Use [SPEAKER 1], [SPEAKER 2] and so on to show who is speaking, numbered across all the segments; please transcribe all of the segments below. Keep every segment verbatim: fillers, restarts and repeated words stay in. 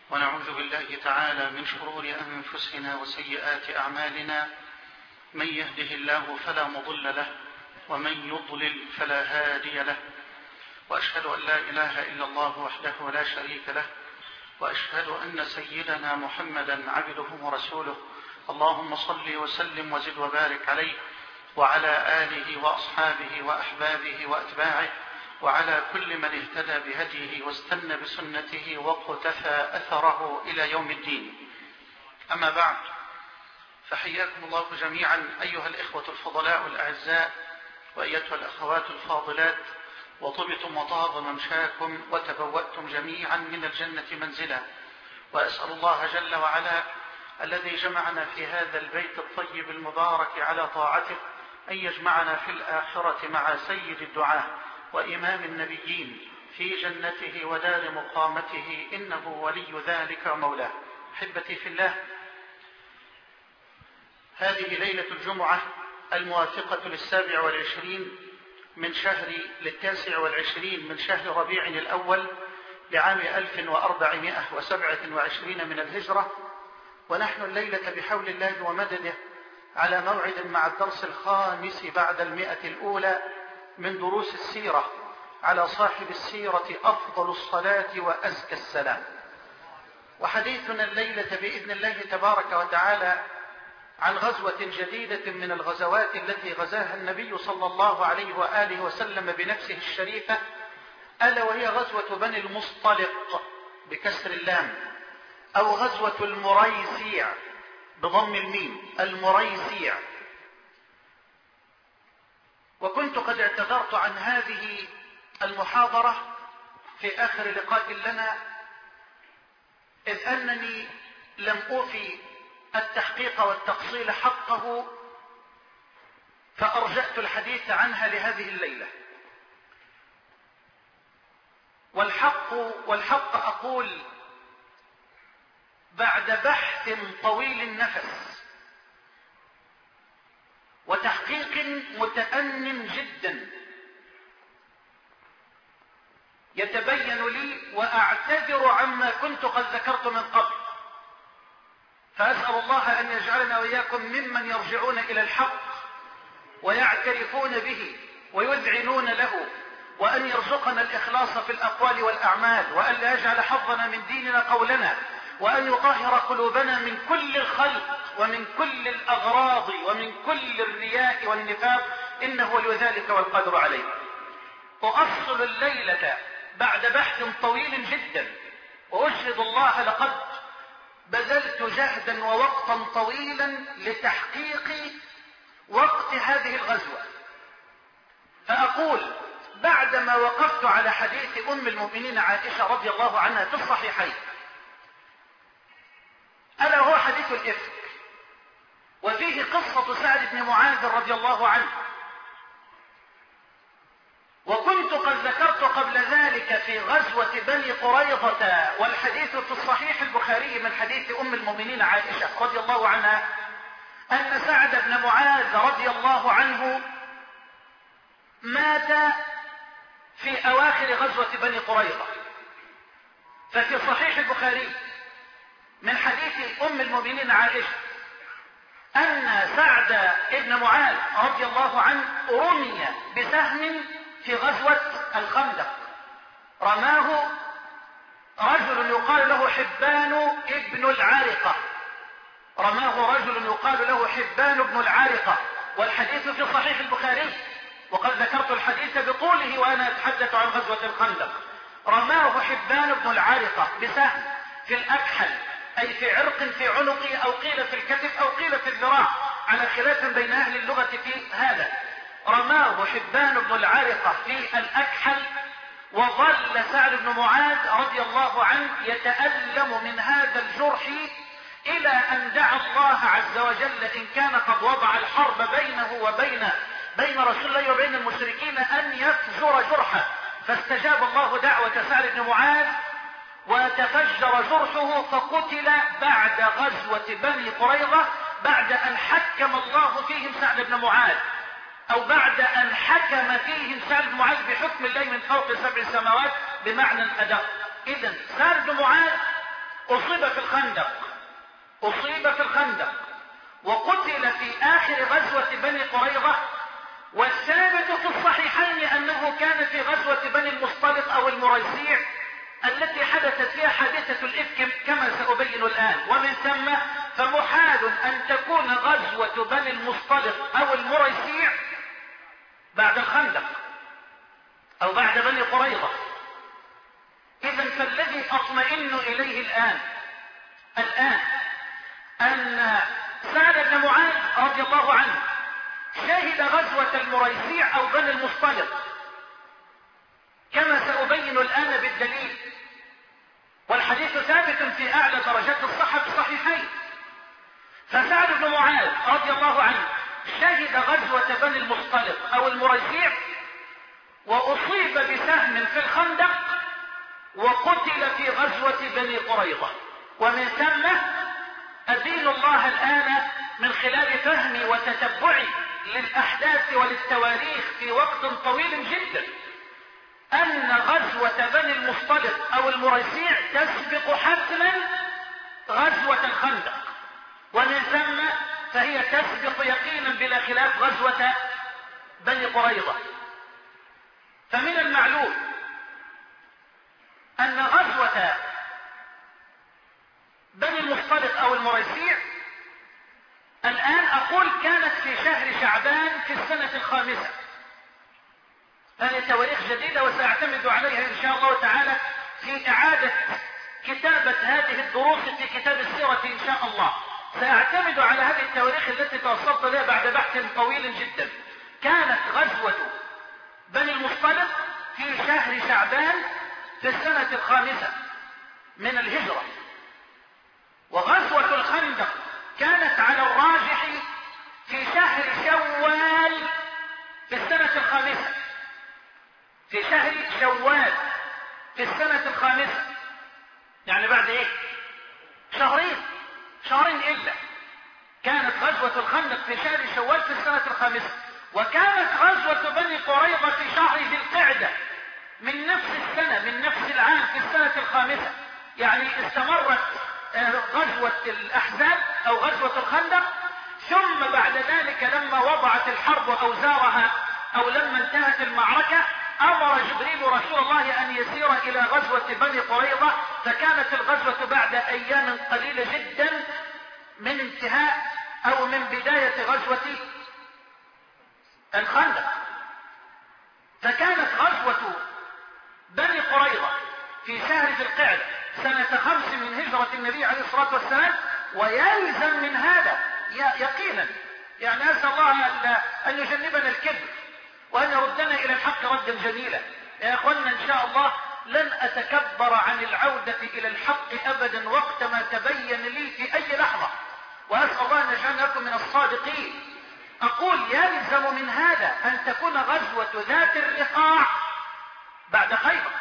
[SPEAKER 1] ونعوذ بالله تعالى من شرور أنفسنا وسيئات أعمالنا، من يهده الله فلا مضل له ومن يضلل فلا هادي له، وأشهد أن لا إله إلا الله وحده لا شريك له، وأشهد أن سيدنا محمدا عبده ورسوله. اللهم صل وسلم وزد وبارك عليه وعلى آله وأصحابه وأحبابه وأتباعه وعلى كل من اهتدى بهديه واستنى بسنته واقتفى أثره إلى يوم الدين. أما بعد، فحياكم الله جميعا أيها الإخوة الفضلاء الأعزاء وأيتها الأخوات الفاضلات، وطبتم وطاب ممشاكم وتبوأتم جميعا من الجنة منزلا، وأسأل الله جل وعلا الذي جمعنا في هذا البيت الطيب المبارك على طاعته أن يجمعنا في الآخرة مع سيد الدعاة وإمام النبيين في جنته ودار مقامته، إنه ولي ذلك ومولاه. أحبتي في الله، هذه ليلة الجمعة الموافقة للسابع والعشرين من شهر للتاسع والعشرين من شهر ربيع الأول لعام ألف وأربعمائة وسبعة وعشرين من الهجرة، ونحن الليلة بحول الله ومدده على موعد مع الدرس الخامس بعد المئة الأولى من دروس السيرة على صاحب السيرة أفضل الصلاة وأزكى السلام. وحديثنا الليلة بإذن الله تبارك وتعالى عن غزوة جديدة من الغزوات التي غزاها النبي صلى الله عليه وآله وسلم بنفسه الشريفة، ألا وهي غزوة بني المصطلق بكسر اللام، أو غزوة المريسيع بضم الميم، المريسيع. وكنت قد اعتذرت عن هذه المحاضرة في آخر لقاء لنا، إذ أنني لم أوفي التحقيق والتفصيل حقه، فأرجأت الحديث عنها لهذه الليلة. والحق والحق أقول بعد بحث طويل النفس وتحقيق متأن جدا يتبين لي وأعتذر عما كنت قد ذكرت من قبل، فأسأل الله أن يجعلنا وإياكم ممن يرجعون إلى الحق ويعترفون به ويذعنون له، وأن يرزقنا الإخلاص في الأقوال والأعمال، وأن لا يجعل حظنا من ديننا قولنا، وأن يطهر قلوبنا من كل الخلق ومن كل الأغراض ومن كل الرياء والنفاق، إنه ولي ذلك والقادر عليه. أؤصل الليلة بعد بحث طويل جدا، وأشهد الله لقد بذلت جهدا ووقتا طويلا لتحقيق وقت هذه الغزوة. فأقول بعدما وقفت على حديث أم المؤمنين عائشة رضي الله عنها في الصحيحين، ألا هو حديث الإفك، وفيه قصة سعد بن معاذ رضي الله عنه. وكنت قد ذكرت قبل ذلك في غزوة بني قريظة، والحديث في الصحيح البخاري من حديث أم المؤمنين عائشة رضي الله عنها، أن سعد بن معاذ رضي الله عنه مات في أواخر غزوة بني قريظة. ففي صحيح البخاري من حديث أم المؤمنين عائشة أن سعد بن معاذ رضي الله عنه رمي بسهم في غزوة الخندق، رماه رجل يقال له حبان ابن العارقة، رماه رجل يقال له حبان ابن العارقة، والحديث في صحيح البخاري، وقد ذكرت الحديث بطوله وأنا أتحدث عن غزوة الخندق. رماه حبان ابن العارقة بسهم في الأكحل، أي في عرق في عنقه، أو قيل في الكتف، أو قيل في الذراع، على خلاف بين أهل اللغة في هذا. رماه حبان بن العارقة في الأكحل، وظل سعد بن معاذ رضي الله عنه يتألم من هذا الجرح إلى أن دعا الله عز وجل إن كان قد وضع الحرب بينه وبين بين رسول الله وبين المشركين أن يفجر جرحه، فاستجاب الله دعوة سعد بن معاذ وتفجر جرحه، فقتل بعد غزوة بني قريظة، بعد أن حكم الله فيهم سعد بن معاذ، أو بعد أن حكم فيهم سعد بن معاذ بحكم الله من فوق سبع سماوات بمعنى الأدق. إذن سعد بن معاذ أصيب في الخندق أصيب في الخندق وقتل في آخر غزوة بني قريظة. والثابت في الصحيحين أنه كان في غزوة بني المصطلق أو المريسيع التي حدثت فيها حادثة الإفك كما سأبين الآن. ومن ثم فمحال أن تكون غزوة بني المصطلق أو المريسيع بعد الخندق أو بعد بني قريظة. إذا فالذي أطمئن إليه الآن الآن أن سعد بن معاذ رضي الله عنه شهد غزوة المريسيع أو بني المصطلق كما سأبين الآن بالدليل، والحديث ثابت في أعلى درجات الصحة في الصحيحين. فسعد بن معاذ رضي الله عنه شهد غزوة بني المصطلق أو المريسيع وأصيب بسهم في الخندق وقتل في غزوة بني قريظة. ومن ثم أدين الله الآن من خلال فهمي وتتبعي للأحداث وللتواريخ في وقت طويل جدا أن غزوة بني المصطلق أو المريسيع تسبق حتما غزوة الخندق، ومن ثم فهي تسبق يقينا بلا خلاف غزوة بني قريظة. فمن المعلوم أن غزوة بني المصطلق أو المريسيع الآن أقول كانت في شهر شعبان في السنة الخامسة. هذه تواريخ جديدة وسأعتمد عليها إن شاء الله تعالى في إعادة كتابة هذه الدروس في كتاب السيرة إن شاء الله. سأعتمد على هذه التواريخ التي توصلت لها بعد بحث طويل جدا. كانت غزوة بني المصطلق في شهر شعبان في السنة الخامسة من الهجرة، وغزوة الخندق كانت على الراجح في شهر شوال في السنة الخامسة في شهر شوال في السنة الخامسة، يعني بعد ايه شهرين شهرين إلا. كانت غزوة الخندق في شهر شوال في السنة الخامسة، وكانت غزوة بني قريظة في شهر ذي القعدة من نفس السنة من نفس العام في السنة الخامسة. يعني استمرت غزوة الأحزاب أو غزوة الخندق، ثم بعد ذلك لما وضعت الحرب أوزارها أو لما انتهت المعركة أمر جبريل رسول الله أن يسير إلى غزوة بني قريظة، فكانت الغزوة بعد أيام قليلة جدا من انتهاء أو من بداية غزوة الخندق. فكانت غزوة بني قريظة في شهر ذي القعدة سنة خمس من هجرة النبي عليه الصلاة والسلام. ويلزم من هذا يقينا، يعني أسأل الله أن يجنبنا الكبر وأن يردنا إلى الحق ردا جميلا. يا أخوانا إن شاء الله لن أتكبر عن العودة إلى الحق أبدا وقت ما تبين لي في أي لحظة، وأسأل الله أن يجعلنا لكم من الصادقين. أقول يلزم من هذا أن تكون غزوة ذات الرقاع بعد خيبر.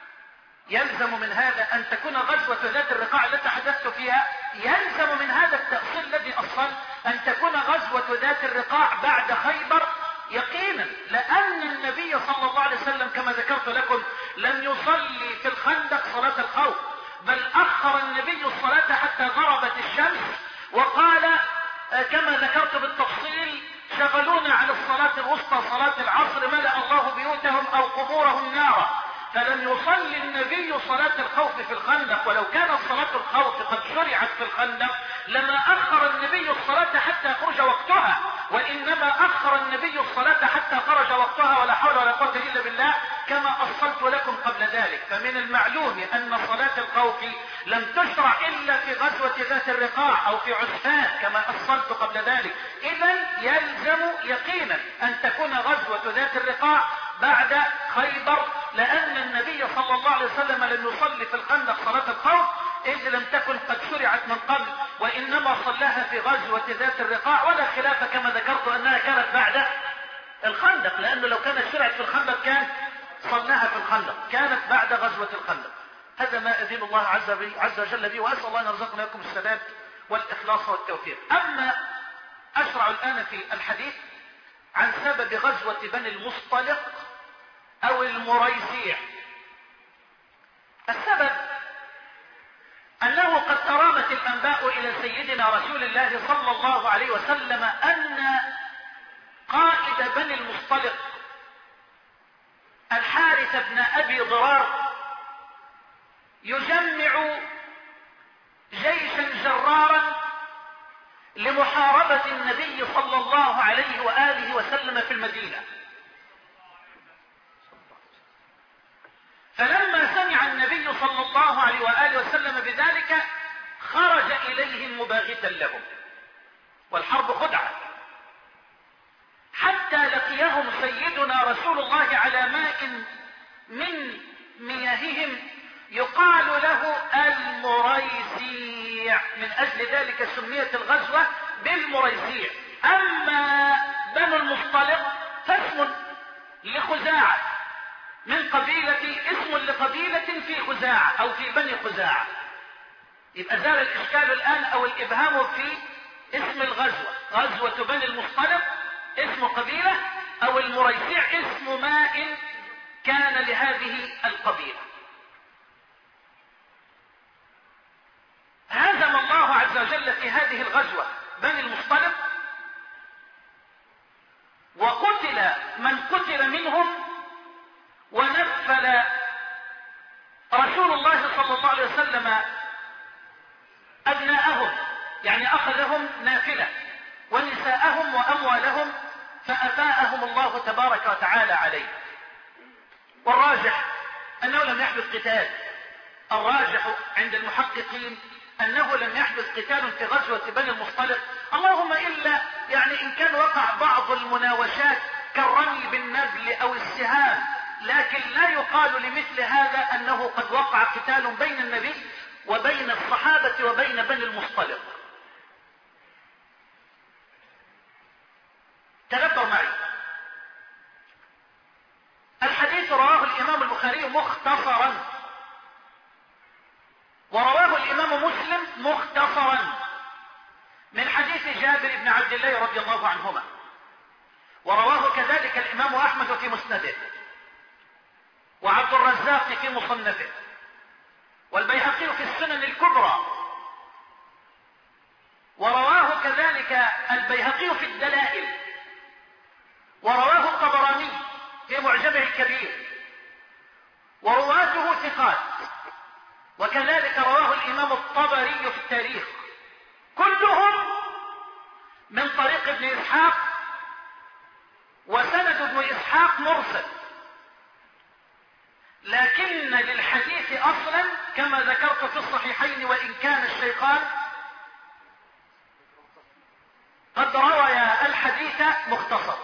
[SPEAKER 1] يلزم من هذا أن تكون غزوة ذات الرقاع التي حدثت فيها، يلزم من هذا التأصيل الذي أصل أن تكون غزوة ذات الرقاع بعد خيبر يقينا، لأن النبي صلى الله عليه وسلم كما ذكرت لكم لم يصلي في الخندق صلاة الخوف، بل أخر النبي الصلاة حتى غربت الشمس، وقال كما ذكرت بالتفصيل شغلونا عن الصلاة الوسطى صلاة العصر ملأ الله بيوتهم أو قبورهم نارا. فلم يصلي النبي صلاة الخوف في الخندق، ولو كانت صلاة الخوف قد شرعت في الخندق لما أخر النبي الصلاة حتى يخرج وقتها، وإنما أخر النبي الصلاة حتى خرج وقتها، ولا حول ولا قوة إلا بالله كما أصلت لكم قبل ذلك. فمن المعلوم أن صلاة الخوف لم تشرع إلا في غزوة ذات الرقاع أو في عسفان كما أصلت قبل ذلك. إذا يلزم يقينا أن تكون غزوة ذات الرقاع بعد خيبر، لأن النبي صلى الله عليه وسلم لم يصلي في الخندق صلاة الخوف إذ لم تكن قد شرعت من قبل، وإنما صلاها في غزوة ذات الرقاع، ولا خلاف كما ذكرت أنها كانت بعد الخندق، لأنه لو كانت شرعت في الخندق كان صلاها في الخندق، كانت بعد غزوة الخندق. هذا ما أدين الله عز وجل به، وأسأل الله أن يرزقنا لكم السداد والإخلاص والتوفيق. أما أشرع الآن في الحديث عن سبب غزوة بني المصطلق أو المريسيع. السبب أنه قد وصلت الأنباء إلى سيدنا رسول الله صلى الله عليه وسلم أن قائد بني المصطلق الحارث بن أبي ضرار يجمع جيشا جرارا لمحاربة النبي صلى الله عليه وآله وسلم في المدينة. فلما سمع النبي صلى الله عليه وآله وسلم بذلك خرج إليهم مباغتا لهم، والحرب خدعة، حتى لقيهم سيدنا رسول الله على ماء من مياههم يقال له المريسيع، من أجل ذلك سميت الغزوة بالمريسيع. أما بنو المصطلق فاسم لخزاعة من قبيلة، اسم لقبيلة في خزاعة أو في بني خزاعة. يبقى زال الإشكال الآن أو الإبهام في اسم الغزوة. غزوة بني المصطلق اسم قبيلة، أو المريسيع اسم ماء كان لهذه القبيلة. هزم الله عز وجل في هذه الغزوة بني المصطلق، وقتل من قتل منهم، ونفل رسول الله صلى الله عليه وسلم أبناءهم، يعني أخذهم نافلة، ونساءهم وأموالهم، فأفاءهم الله تبارك وتعالى عليه. والراجح أنه لم يحدث قتال، الراجح عند المحققين أنه لم يحدث قتال في غزوة بني المصطلق، اللهم إلا يعني إن كان وقع بعض المناوشات كالرمي بالنبل أو السهام، لكن لا يقال لمثل هذا أنه قد وقع قتال بين النبي وبين الصحابة وبين بني المصطلق. تدبر معي، الحديث رواه الإمام البخاري مختصرا، ورواه الإمام مسلم مختصرا من حديث جابر بن عبد الله رضي الله عنهما، ورواه كذلك الإمام أحمد في مسنده، وعبد الرزاق في مصنفه، والبيهقي في السنن الكبرى، ورواه كذلك البيهقي في الدلائل، ورواه الطبراني في معجمه الكبير، ورواته ثقات، وكذلك رواه الإمام الطبري في التاريخ، كلهم من طريق ابن إسحاق، وسند ابن إسحاق مرسل، لكن للحديث أصلا كما ذكرت في الصحيحين، وإن كان الشيخان قد رويا الحديث مختصر.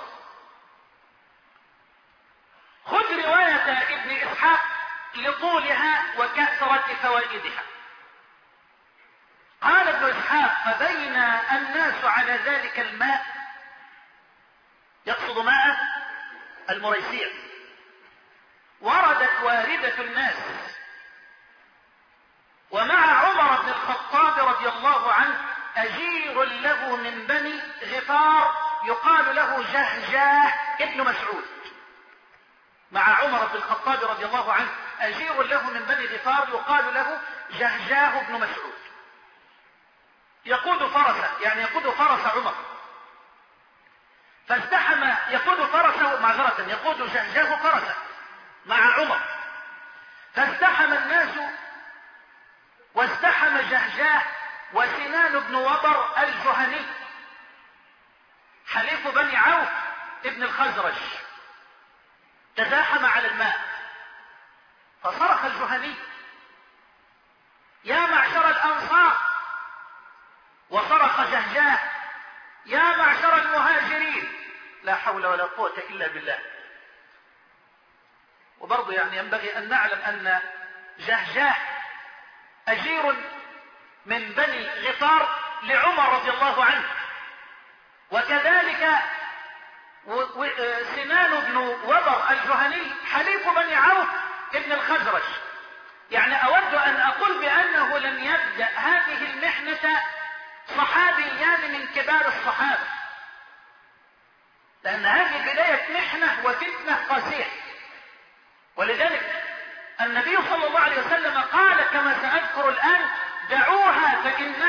[SPEAKER 1] خذ رواية ابن إسحاق لطولها وكثرة فوائدها. قال ابن إسحاق: فبين الناس على ذلك الماء، يقصد ماء المريسيع، وردت واردة الناس، ومع عمر بن الخطاب رضي الله عنه أجير له من بني غفار يقال له جهجاه ابن مسعود. مع عمر بن الخطاب رضي الله عنه أجير له من بني غفار يقال له جهجاه ابن مسعود، يقود فرسه، يعني يقود فرس عمر، فازدحم يقود فرسه، معذرة يقود جهجاه فرسه مع عمر، فازدحم الناس، وازدحم جهجاه وسنان بن وبر الجهني حليف بني عوف ابن الخزرج، تزاحم على الماء، فصرخ الجهني: يا معشر الأنصار، وصرخ جهجاه: يا معشر المهاجرين. لا حول ولا قوة إلا بالله. وبرضه يعني ينبغي أن نعلم أن جهجاه أجير من بني غفار لعمر رضي الله عنه، وكذلك سنان بن وبر الجهني حليف بني عوف ابن الخزرج. يعني أود أن أقول بأنه لم يبدأ هذه المحنة صحابيان من كبار الصحابة، لأن هذه بداية محنة وفتنة قاسية. ولذلك النبي صلى الله عليه وسلم قال كما سأذكر الآن: دعوها فإن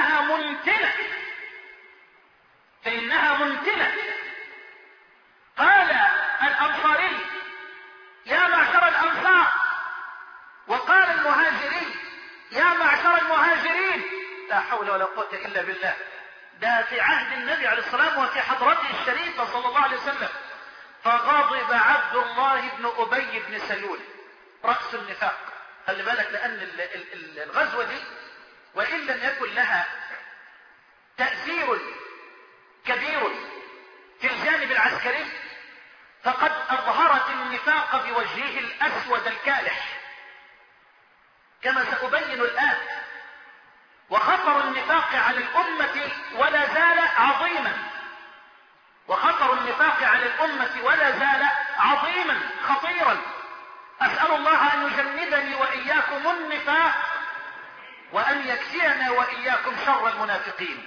[SPEAKER 1] معشر المهاجرين. لا حول ولا قوة إلا بالله. ده في عهد النبي عليه الصلاة والسلام وفي حضرته الشريفة صلى الله عليه وسلم. فغضب عبد الله بن أبي بن سلول رأس النفاق. خلي بالك، لأن الغزوة دي وإن لم يكن لها تأثير كبير في الجانب العسكري فقد أظهرت النفاق بوجهه الأسود الكالح كما سأبين الآن. وخطر النفاق على الأمة ولا زال عظيما، وخطر النفاق على الأمة ولا زال عظيما خطيرا. أسأل الله أن يجنبني وإياكم النفاق وأن يكفينا وإياكم شر المنافقين.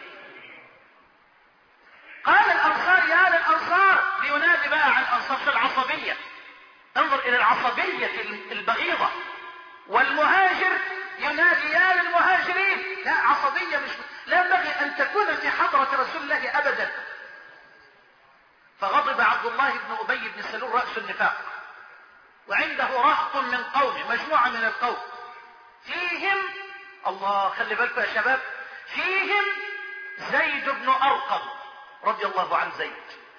[SPEAKER 1] قال الأنصار يا للأنصار، لينادي بقى عن الأنصار في العصبية. انظر إلى العصبية البغيضة. والمهاجر ينادي يا للمهاجرين. لا، عصبية مش لا ينبغي أن تكون في حضرة رسول الله أبدا. فغضب عبد الله بن أبي بن سلول رأس النفاق، وعنده رهط من قوم، مجموعة من القوم فيهم، الله خلي بالكم يا شباب، فيهم زيد بن أرقم رضي الله عن زيد.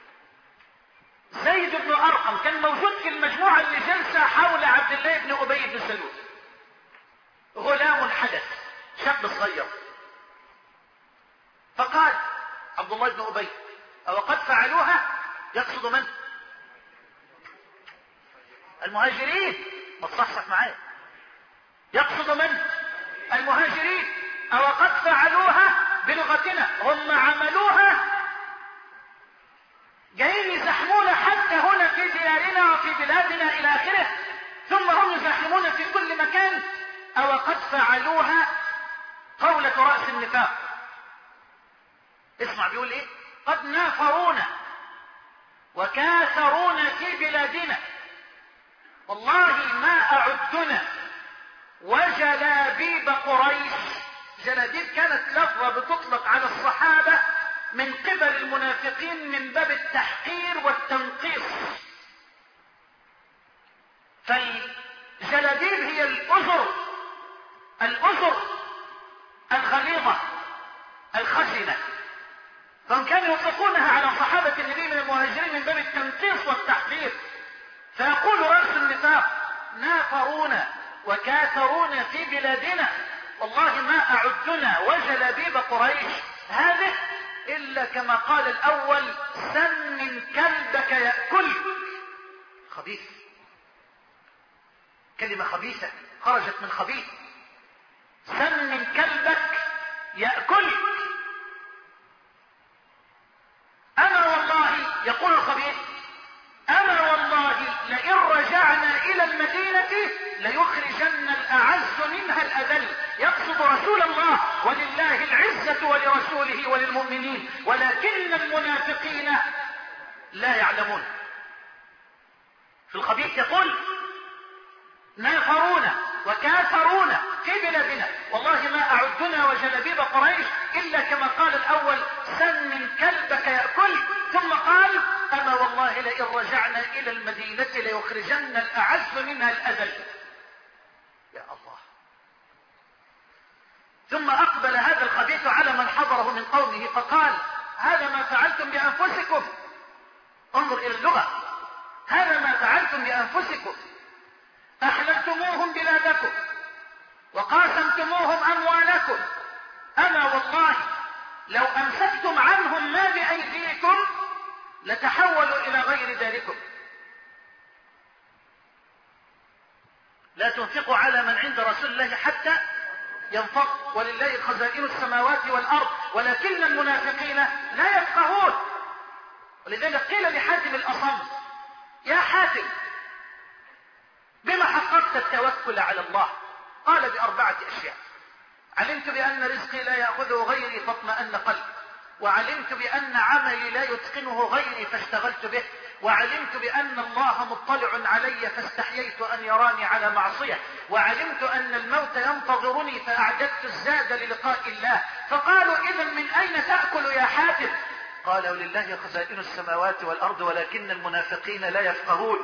[SPEAKER 1] زيد بن أرقم كان موجود في المجموعة اللي جلسة حول عبد الله بن أبي بن سلول. غلام حدث، شاب صغير. فقال عبد الله بن أبي أو قد فعلوها، يقصد من؟ المهاجرين. ما تصحصح معايا. يقصد من؟ المهاجرين. أو قد فعلوها بلغتنا، هم عملوها، جايين يزحمون حتى هنا في ديارنا وفي بلادنا إلى آخره، ثم هم يزحمون في كل مكان. أو قد فعلوها قولة رأس النفاق. اسمع بيقول ايه؟ قد نافرونا وكاثرونا في بلادنا، والله ما أعدنا وجلابيب قريش. جلابيب كانت لفظة بتطلق على الصحابة من قبل المنافقين من باب التحقير والتنقيص. فالجلابيب هي الأزر، الأزر الغليظة الخشنة، فهم كانوا يطلقونها على صحابة النبي من المهاجرين من باب التنقيص والتحقير. فيقول رأس النفاق نافرونا وكاثرونا في بلادنا، والله ما أعدنا وجلابيب قريش هذه إلا كما قال الأول سمن كلبك يأكل. خبيث، كلمة خبيثة خرجت من خبيث. سمن كلبك يأكل. أنا والله، يقول الخبيث، أنا والله لئن رجعنا إلى المدينة ليخرجن الأعز منها الأذل. يقصد رسول الله، ولله العزة ولرسوله وللمؤمنين ولكن المنافقين لا يعلمون. في الخبيث يقول نافرونا وكاثرونا في بلادنا، والله ما أعدنا وجلابيب قريش إلا كما قال الأول سمن كلبك يأكل. ثم قال أما والله لئن رجعنا إلى المدينة ليخرجن الأعز منها الأذل. يا الله. ثم أقبل هذا الخبيث على من حضره من قومه فقال هذا ما فعلتم بأنفسكم. انظر إلى اللغة، هذا ما فعلتم بأنفسكم، أحللتموهم بلادكم وقاسمتموهم أموالكم. أما والله لو أمسكتم عنهم ما بأيديكم لتحولوا إلى غير ذلكم. لا تنفقوا على من عند رسول الله حتى ينفق، ولله خزائن السماوات والأرض ولكن المنافقين لا يفقهون. ولذلك قيل لحاتم الأصم يا حاتم بما حققت التوكل على الله؟ قال بأربعة أشياء: علمت بأن رزقي لا يأخذه غيري فاطمأن قلبي، وعلمت بأن عملي لا يتقنه غيري فاشتغلت به، وعلمت بأن الله مطلع علي فاستحييت أن يراني على معصية، وعلمت أن الموت ينتظرني فأعددت الزاد للقاء الله. فقالوا إذا من أين تأكل يا حاتم؟ قال ولله خزائن السماوات والأرض ولكن المنافقين لا يفقهون.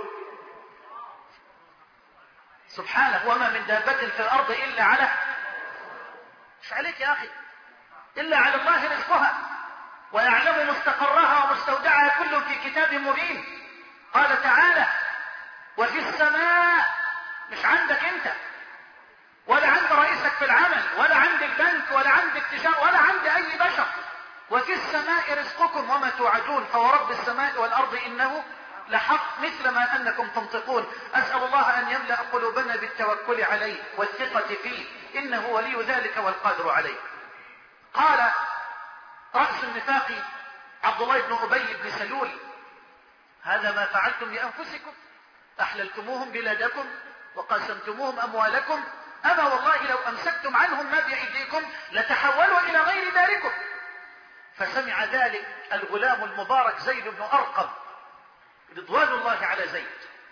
[SPEAKER 1] سبحانه، وما من دابة في الأرض إلا على مش عليك يا أخي، إلا على الله رزقها ويعلم مستقرها ومستودعها كل في كتاب مبين. قال تعالى وفي السماء، مش عندك انت ولا عند رئيسك في العمل ولا عند البنك ولا عند التجارة ولا عند اي بشر، وفي السماء رزقكم وما توعدون فورب السماء والارض انه لحق مثل ما انكم تنطقون. اسال الله ان يملا قلوبنا بالتوكل عليه والثقه فيه، انه ولي ذلك والقادر عليه. قال راس النفاق عبد الله بن ابي بن سلول هذا ما فعلتم لانفسكم، احللتموهم بلادكم وقاسمتموهم اموالكم، اما والله لو امسكتم عنهم ما بايديكم لتحولوا الى غير داركم. فسمع ذلك الغلام المبارك زيد بن ارقم رضوان الله على زيد،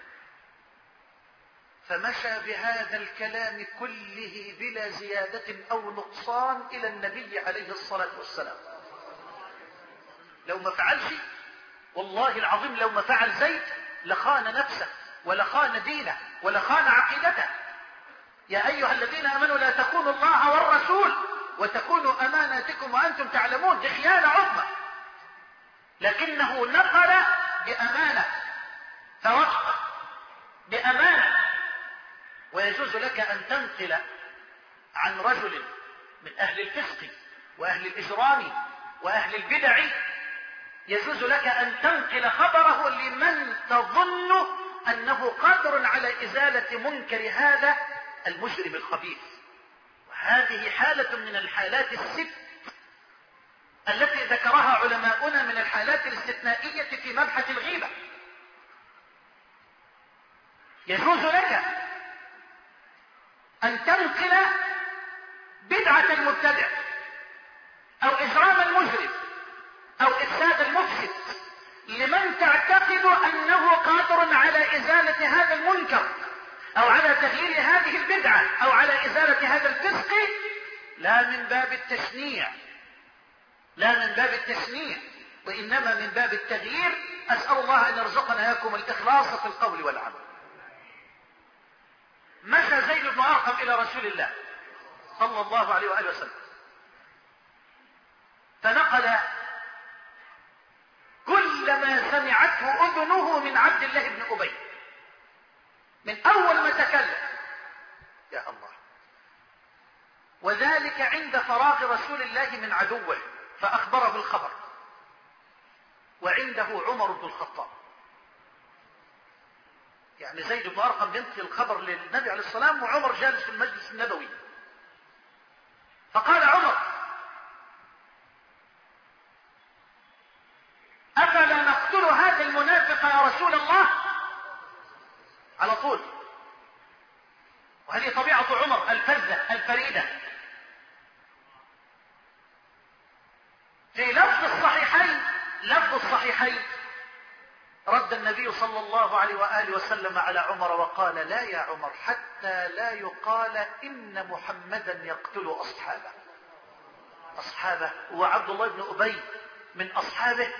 [SPEAKER 1] فمشى بهذا الكلام كله بلا زيادة او نقصان الى النبي عليه الصلاة والسلام. لو ما فعلش والله العظيم، لو ما فعل زيد لخان نفسه ولخان دينه ولخان عقيدته. يا ايها الذين امنوا لا تخونوا الله والرسول وتخونوا اماناتكم وانتم تعلمون، دي خيانة عظمى. لكنه نقل بامانة، فوقف بامانة. ويجوز لك ان تنقل عن رجل من اهل الفسق واهل الاجرام واهل البدع، يجوز لك ان تنقل خبره لمن تظن انه قادر على ازالة منكر هذا المجرم الخبيث. وهذه حالة من الحالات الست التي ذكرها علماؤنا من الحالات الاستثنائية في مبحث الغيبة. يجوز لك ان تنقل بدعة المبتدع او اجرام المجرم او افساد المفسد لمن تعتقد انه قادر على ازالة هذا المنكر او على تغيير هذه البدعة او على ازالة هذا الفسق، لا من باب التشنيع، لا من باب التشنيع، وانما من باب التغيير. اسأل الله ان يرزقنا اياكم الاخلاص في القول والعمل. مشى زيد بن ارقم الى رسول الله صلى الله عليه وآله وسلم، فنقل كل ما سمعته اذنه من عبد الله بن ابي من اول ما تكلم. يا الله. وذلك عند فراغ رسول الله من عدوه فاخبره بالخبر، وعنده عمر بن الخطاب. يعني زيد بن ارقم ينقل الخبر للنبي عليه السلام وعمر جالس في المجلس النبوي. فقال عمر افلا نقتل هذا المنافق يا رسول الله؟ على طول. وهذه طبيعة عمر الفذة الفريدة. في لفظ الصحيحين لفظ الصحيحين رد النبي صلى الله عليه وآله وسلم على عمر وقال لا يا عمر حتى لا يقال إن محمدا يقتل أصحابه. أصحابه وعبد الله بن أبي من أصحابه.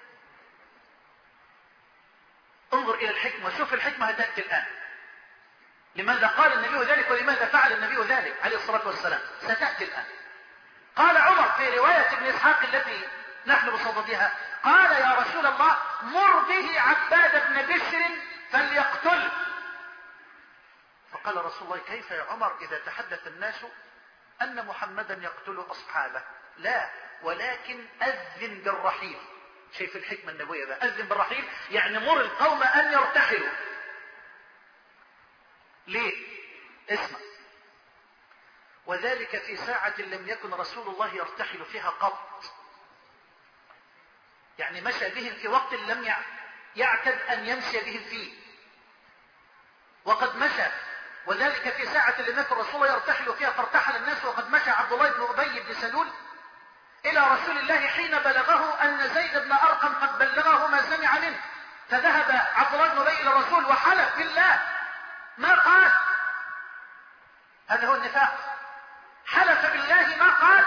[SPEAKER 1] انظر إلى الحكمة، شوف الحكمة هتأتي الآن. لماذا قال النبي ذلك ولماذا فعل النبي ذلك عليه الصلاة والسلام؟ ستأتي الآن. قال عمر في رواية ابن إسحاق التي نحن بصددها، قال يا رسول الله مر به عباد بن بشر فليقتل. فقال رسول الله كيف يا عمر إذا تحدث الناس أن محمدا يقتل أصحابه؟ لا، ولكن أذن بالرحيل. شايف الحكمة النبوية بقى، أذن بالرحيل يعني مر القوم أن يرتحلوا. ليه؟ اسمع. وذلك في ساعة لم يكن رسول الله يرتحل فيها قط، يعني مشى بهم في وقت لم يعتد أن يمشي بهم فيه، وقد مشى. وذلك في ساعة لم يكن رسول الله يرتحل فيها فارتحل الناس، وقد مشى عبد الله بن أبي بن سلول إلى رسول الله حين بلغه أن زيد بن أرقم قد بلغه ما سمع منه، فذهب عبد الله بن أبي إلى الرسول وحلف بالله ما قال. هذا هو النفاق، حلف بالله ما قال،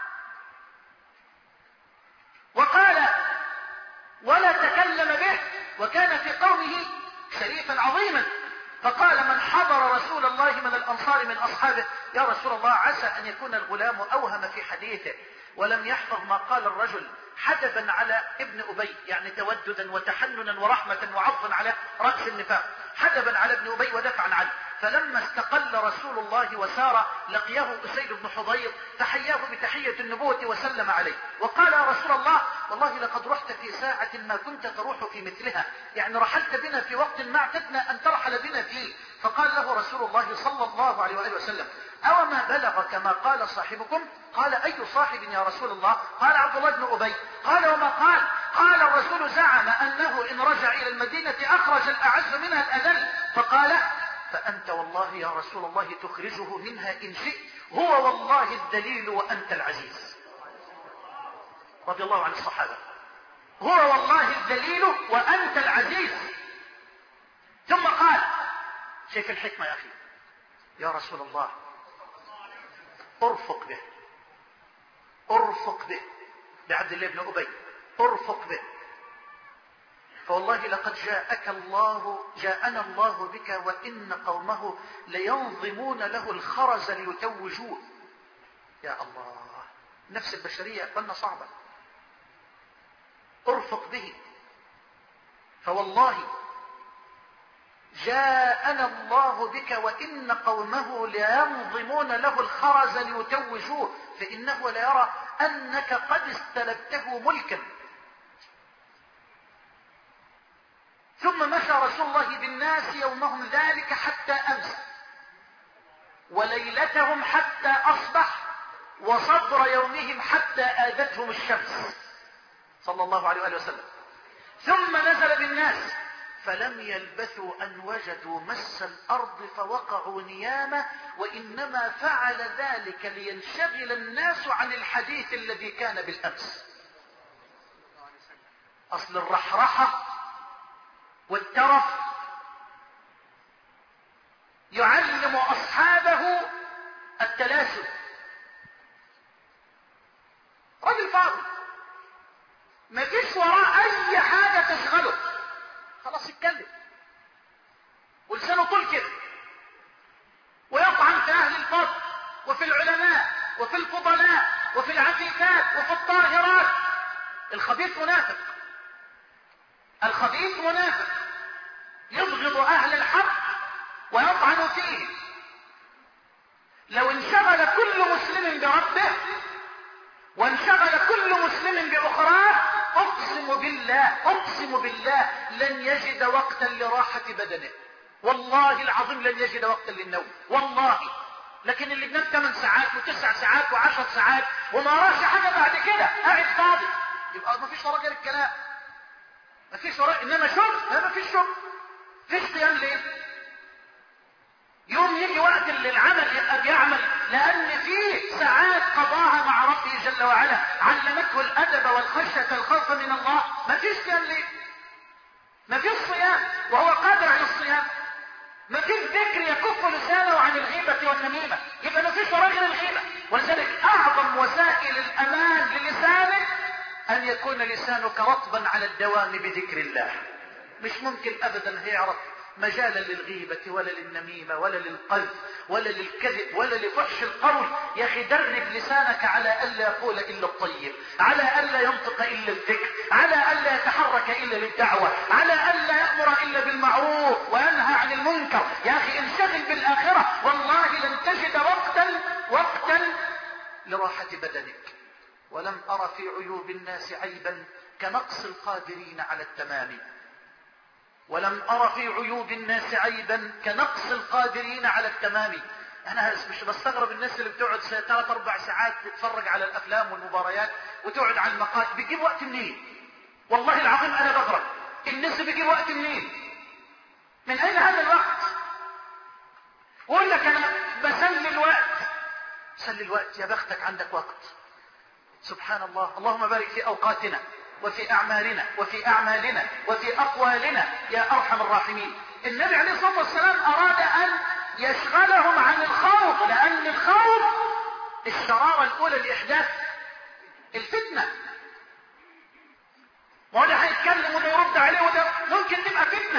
[SPEAKER 1] وقال ولا تكلم به، وكان في قومه شريفا عظيما فقال من حضر رسول الله من الأنصار من أصحابه: يا رسول الله، عسى أن يكون الغلام أوهم في حديثه ولم يحفظ ما قال الرجل، حدبا على ابن أبي، يعني توددا وتحننا ورحمة وعطفا على رأس النفاق، حدبا على ابن أبي ودفعا عنه. فلما استقل رسول الله وسار لقيه أسيد بن حضير فحياه بتحية النبوة وسلم عليه وقال: يا رسول الله، والله لقد رحت في ساعة ما كنت تروح في مثلها، يعني رحلت بنا في وقت ما اعتدنا أن ترحل بنا فيه. فقال له رسول الله صلى الله عليه وآله وسلم: أو ما بلغ كما قال صاحبكم؟ قال: أي صاحب يا رسول الله؟ قال: عبد الله بن أبي. قال: وما قال؟ قال: الرسول زعم أنه إن رجع إلى المدينة أخرج الأعز منها الأذل. فقال: فأنت والله يا رسول الله تخرجه منها إن شئت، هو والله الدليل وأنت العزيز. رضي الله عن الصحابة. هو والله الدليل وأنت العزيز. ثم قال: شايف الحكمة يا أخي؟ يا رسول الله، ارفق به، ارفق به، بعبد الله بن أبي، ارفق به، فوالله لقد جاءك الله جاءنا الله بك وإن قومه لينظمون له الخرز ليتوجوه. يا الله، نفس البشرية قلنا صعبة. ارفق به، فوالله جاءنا الله بك وإن قومه لينظمون له الخرز ليتوجوه، فإنه ليرى أنك قد استلبته ملكا. ثم مشى رسول الله بالناس يومهم ذلك حتى أمس، وليلتهم حتى أصبح، وصدر يومهم حتى آذتهم الشمس، صلى الله عليه وآله وسلم. ثم نزل بالناس فلم يلبثوا أن وجدوا مس الأرض فوقعوا نيامة، وإنما فعل ذلك لينشغل الناس عن الحديث الذي كان بالأمس. أصل الرحرحة والترف يعلم أصحابه التلاسل. رجل فاضي ما فيش وراء أي حاجة تشغله، خلاص يتكلم ولسانه طول كده، ويطعن في أهل الفضل وفي العلماء وفي الفضلاء وفي العفيفات وفي الطاهرات. الخبيث منافق، الخبيث منافق، يبغض أهل الحق ويطعن فيه. لو انشغل كل مسلم بربه وانشغل كل مسلم بأخراه، أقسم بالله أقسم بالله لن يجد وقتا لراحة بدنه، والله العظيم لن يجد وقتا للنوم، والله. لكن اللي بنام ثمان ساعات وتسع ساعات وعشر ساعات وما راش حاجة بعد كده، قاعد فاضي، يبقى ما فيش وراء غير الكلام، ما فيش وراء. إنما شغل، لا ما فيش شغل، فيش قيام ليه؟ يوم يجي وقت اللي العمل يبقى بيعمل، لأن فيه ساعات قضاها مع ربه جل وعلا علمته الأدب والخشية الخوف من الله. ما فيش قيام ليه؟ ما فيش صيام وهو قادر على الصيام، ما فيش ذكر يكف لسانه عن الغيبة والنميمة، يبقى ما فيش وراء غير الغيبة. ولذلك أعظم وسائل الأمان للسانك أن يكون لسانك رطبا على الدوام بذكر الله. مش ممكن أبدا هيعرف مجالا للغيبة ولا للنميمة ولا للقذف ولا للكذب ولا لفحش القول. يا أخي درب لسانك على ألا يقول إلا الطيب، على ألا ينطق إلا الذكر، على ألا يتحرك إلا للدعوة، على ألا يأمر إلا بالمعروف وينهى عن المنكر. يا أخي انشغل بالآخرة، والله لن تجد وقتا وقتا لراحة بدنك. ولم أرى في عيوب الناس عيبا كنقص القادرين على التمام، ولم أرى في عيوب الناس عيبا كنقص القادرين على التمام. أنا مش بستغرب الناس اللي بتقعد ثلاث أربع ساعات تتفرج على الأفلام والمباريات وتقعد على المقاهي، بيجيب وقت منين؟ والله العظيم أنا بغرب الناس بيجيب وقت منين؟ من أين هذا الوقت؟ ويقول لك أنا بسلي الوقت. سلي الوقت، يا بختك عندك وقت. سبحان الله، اللهم بارك في أوقاتنا وفي أعمالنا وفي أعمالنا وفي أقوالنا يا أرحم الراحمين. النبي عليه الصلاة والسلام أراد أن يشغلهم عن الخوف، لأن الخوف الشرارة الأولى لإحداث الفتنة. وده هيتكلم وده يرد عليه وده ممكن تبقى فتنة.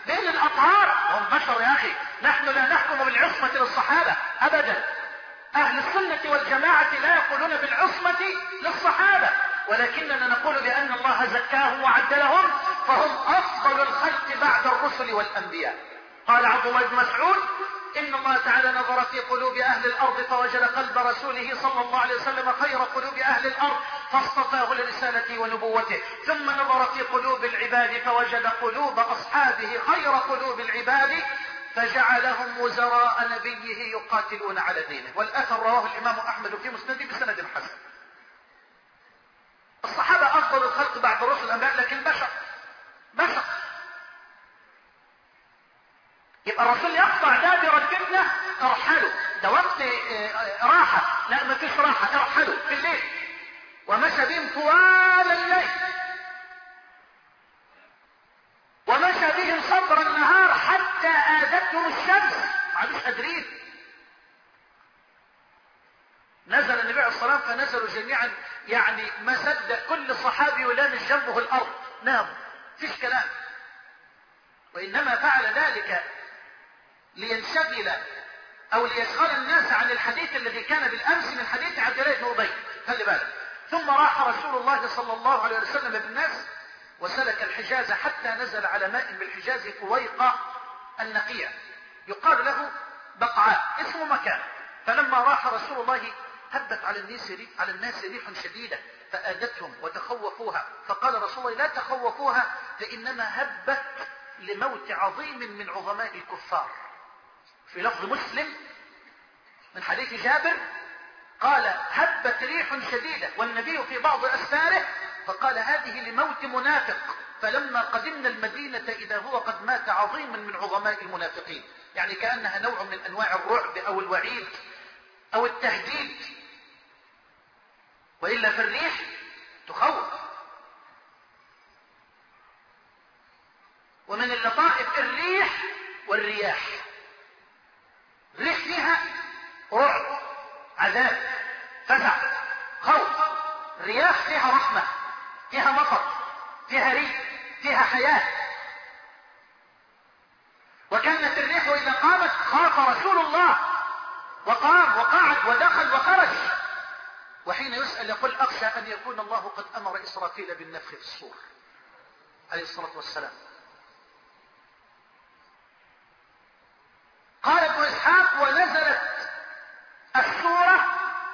[SPEAKER 1] بين الأطهار، هم بشر يا أخي، نحن لا نحكم بالعصمة للصحابة أبدا. أهل السنة والجماعة لا يقولون بالعصمة للصحابة، ولكننا نقول بأن الله زكاهم وعدلهم، فهم أفضل الخلق بعد الرسل والأنبياء. قال عبد الله بن مسعود: إن الله تعالى نظر في قلوب أهل الأرض فوجد قلب رسوله صلى الله عليه وسلم خير قلوب أهل الأرض فاصطفاه لرسالته ونبوته، ثم نظر في قلوب العباد فوجد قلوب أصحابه خير قلوب العباد فجعلهم وزراء نبيه يقاتلون على دينه. والأثر رواه الإمام أحمد في مسنده بسند حسن. الصحابة أفضل الخلق بعد رسل الأنبياء، لكن بشر بشر. يبقى الرسول يقطع دابر الفتنة: ارحلوا، ده وقت راحة، لا ما فيش راحة، ارحلوا في الليل. ومشى بهم طوال الليل، ومشى بهم صبر النهار حتى آذتهم الشمس، ما عادوش قادرين. نزل النبي عليه الصلاة والسلام فنزلوا جميعا، يعني ما صدق كل صحابي ولامس جنبه الأرض، ناموا، فيش كلام. وإنما فعل ذلك لينشغل أو ليشغل الناس عن الحديث الذي كان بالأمس من حديث عبد الله بن أبي، خلي بالك. ثم راح رسول الله صلى الله عليه وسلم بالناس وسلك الحجاز حتى نزل على ماء بالحجاز قويقة النقيع يقال له بقعاء، اسمه مكان. فلما راح رسول الله هبت على الناس ريح على الناس ريح شديدة فآذتهم وتخوفوها، فقال رسول الله: لا تخوفوها، فإنما هبت لموت عظيم من عظماء الكفار. في لفظ مسلم من حديث جابر قال: هبت ريح شديدة، والنبي في بعض أسفاره فقال: هذه لموت منافق. فلما قدمنا المدينة إذا هو قد مات عظيم من عظماء المنافقين، يعني كأنها نوع من أنواع الرعب أو الوعيد أو التهديد. وإلا فالريح تخوف. ومن اللطائف الريح والرياح. الريح فيها رعب، عذاب، فزع، خوف. الرياح فيها رحمة، فيها مطر، فيها ريح، فيها حياة. وكانت الريح إذا قامت خاف رسول الله وقام وقعد ودخل وخرج. وحين يسأل يقول: أخشى أن يكون الله قد أمر إسرافيل بالنفخ في الصور عليه الصلاة والسلام. قال ابن إسحاق: ونزلت السورة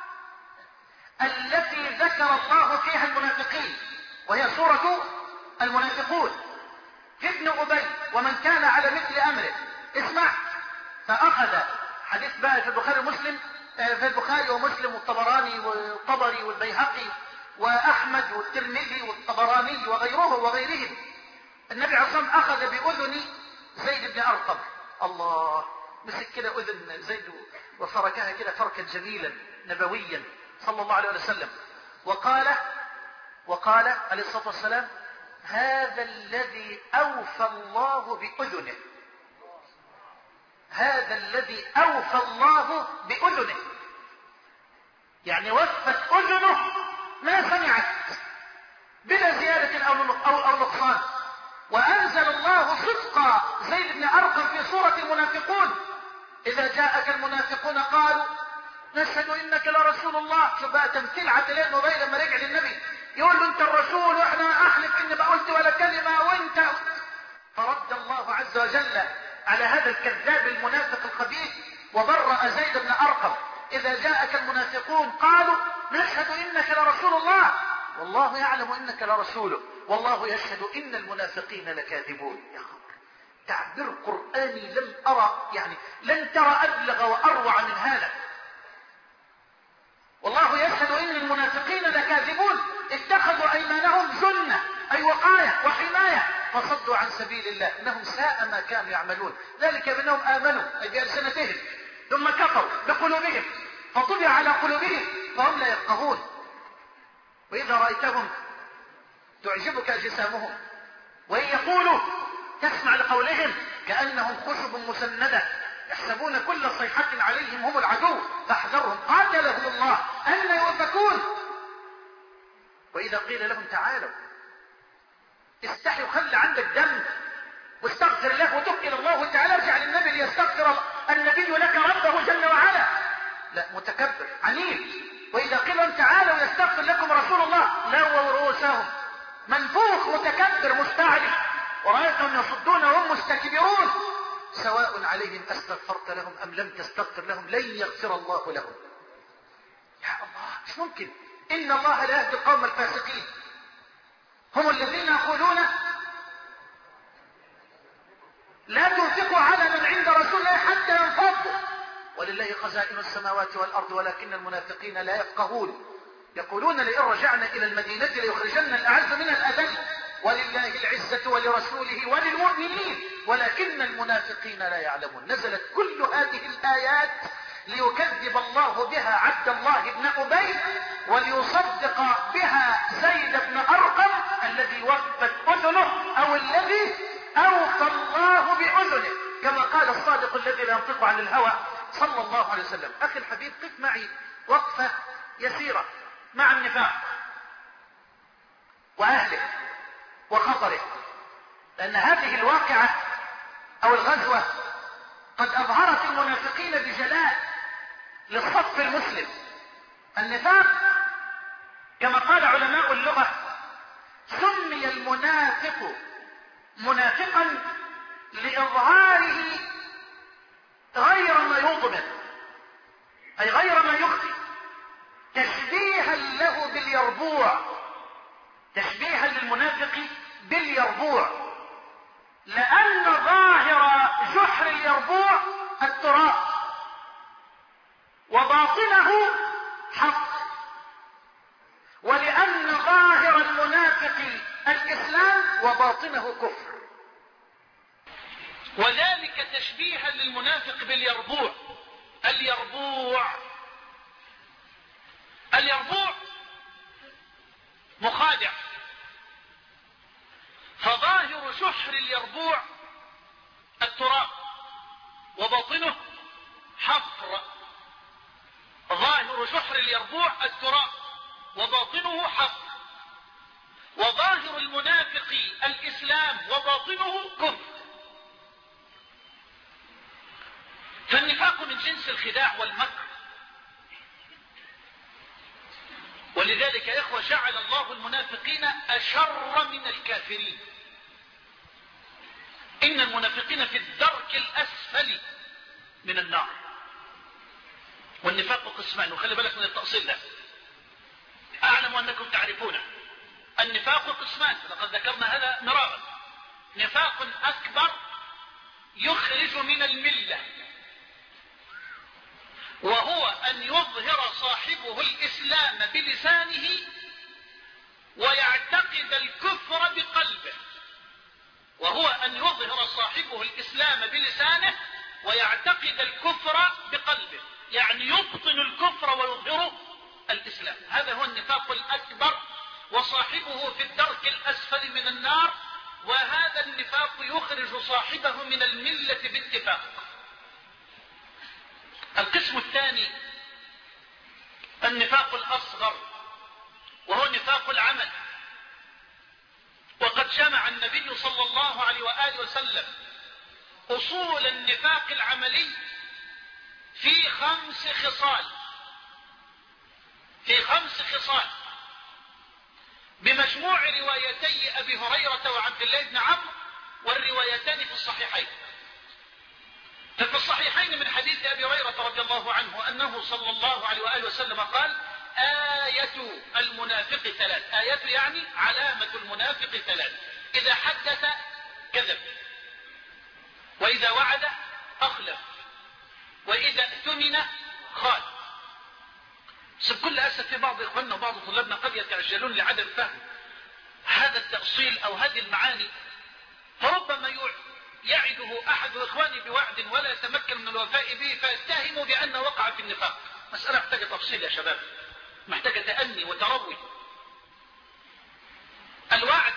[SPEAKER 1] التي ذكر الله فيها المنافقين، وهي سورة المنافقون في ابن أبي ومن كان على مثل أمره. اسمع. فأخذ حديث بقى في البخاري ومسلم، في البخاري ومسلم والطبراني والطبري والبيهقي وأحمد والترمذي والطبراني وغيره وغيرهم. النبي عليه الصلاة والسلام أخذ بأذن زيد بن أرقم. الله، مسك كده أذن زيد وفركها كده فركا جميلا نبويا صلى الله عليه وسلم، وقال وقال عليه الصلاة والسلام: هذا الذي أوفى الله بأذنه، هذا الذي أوفى الله بأذنه، يعني وفت أذنه ما سمعت بلا زيادة أو أو نقصان. وأنزل الله صدق زيد بن أرقم في سورة المنافقون: إذا جاءك المنافقون قالوا نشهد إنك لرسول الله. شوف بقى تمثيل عبد الله بن أبي لما رجع للنبي يقول له: أنت الرسول وإحنا أحلف إني ما قلت ولا كلمة وأنت. فرد الله عز وجل على هذا الكذاب المنافق الخبيث وبرأ زيد بن أرقم: إذا جاءك المنافقون قالوا نشهد إنك لرسول الله والله يعلم إنك لرسوله والله يشهد إن المنافقين لكاذبون. يا خبر، تعبير قرآني لم أرى، يعني لن ترى أبلغ وأروع من هذا. والله يشهد إن المنافقين لكاذبون، اتخذوا أيمانهم جنة أي وقاية وحماية فصدوا عن سبيل الله، إنهم ساء ما كانوا يعملون. ذلك بأنهم آمنوا أي بألسنتهم ثم كفروا بقلوبهم فطبع على قلوبهم فهم لا يفقهون. وإذا رأيتهم تعجبك أجسامهم وإن يقولوا تسمع لقولهم كأنهم خشب مسندة يحسبون كل صيحة عليهم هم العدو فاحذرهم قاتلهم الله أن يؤفكون. وإذا قيل لهم تعالوا استحيوا، خلي عندك دم، واستغفر الله وتب الى الله تعالى، ارجع للنبي ليستغفر النبي لك ربه جل وعلا. لا، متكبر عنيد. واذا قيل لهم تعالوا يستغفر لكم رسول الله لووا رؤوسهم، منفوخ متكبر مستعجل، ورأيتهم يصدون وهم مستكبرون. سواء عليهم استغفرت لهم ام لم تستغفر لهم لن يغفر الله لهم. يا الله، مش ممكن. ان الله لا يهدي القوم الفاسقين. هم الذين يقولون لا تنفقوا على من عند رسول الله حتى ينفضوا، ولله خزائن السماوات والارض ولكن المنافقين لا يفقهون. يقولون لئن رجعنا الى المدينه ليخرجن الاعز من الاذل، ولله العزه ولرسوله وللمؤمنين ولكن المنافقين لا يعلمون. نزلت كل هذه الايات ليكذب الله بها عبد الله بن ابي، وليصدق بها زيد بن ارقم الذي وقفت اذنه او الذي اوفى الله باذنه، كما قال الصادق الذي لا ينطق عن الهوى صلى الله عليه وسلم. اخي الحبيب، قف معي وقفه يسيره مع النفاق واهله وخطره، لان هذه الواقعه او الغزوه قد اظهرت المنافقين بجلاء للصف المسلم. النفاق كما قال علماء اللغه سمي المنافق منافقا لإظهاره غير ما يضمن، أي غير ما يخفي، تشبيها له باليربوع، تشبيها للمنافق باليربوع، لأن ظاهر جحر اليربوع التراب وباطنه حق، ولأن ظاهر المنافق الإسلام وباطنه كفر، وذلك تشبيها للمنافق باليربوع. اليربوع اليربوع مخادع، فظاهر شحر اليربوع التراب وباطنه حفر. ظاهر شحر اليربوع التراب وباطنه حفر، وظاهر المنافق الإسلام وباطنه كفر. فالنفاق من جنس الخداع والمكر، ولذلك يا إخوة جعل الله المنافقين أشر من الكافرين. إن المنافقين في الدرك الأسفل من النار. والنفاق قسمان، وخلي بالك من التأصيل ده، أعلم أنكم تعرفونه. النفاق قسمان، لقد ذكرنا هذا مرارا. نفاق أكبر يخرج من الملة، وهو أن يظهر صاحبه الإسلام بلسانه ويعتقد الكفر بقلبه. وهو أن يظهر صاحبه الإسلام بلسانه ويعتقد الكفر بقلبه، يعني يبطن الكفر ويظهر الإسلام. هذا هو النفاق الأكبر، وصاحبه في الدرك الأسفل من النار، وهذا النفاق يخرج صاحبه من الملة باتفاق. القسم الثاني النفاق الأصغر، وهو نفاق العمل. وقد جمع النبي صلى الله عليه وآله وسلم أصول النفاق العملي في خمس خصال في خمس خصال بمجموع روايتي أبي هريرة وعبد الله بن عمرو، والروايتان في الصحيحين. ففي الصحيحين من حديث أبي هريرة رضي الله عنه أنه صلى الله عليه وآله وسلم قال: آية المنافق ثلاث. آية يعني علامة المنافق ثلاث: إذا حدث كذب، وإذا وعد أخلف، وإذا اؤتمن خان. بكل أسف في بعض إخواننا وبعض طلابنا قد يتعجلون لعدم فهم هذا التأصيل أو هذه المعاني، فربما يعده أحد إخواني بوعد ولا يتمكن من الوفاء به فيتهم بأنه وقع في النفاق. مسألة محتاجة تفصيل يا شباب، محتاجة تأني وتروي. الوعد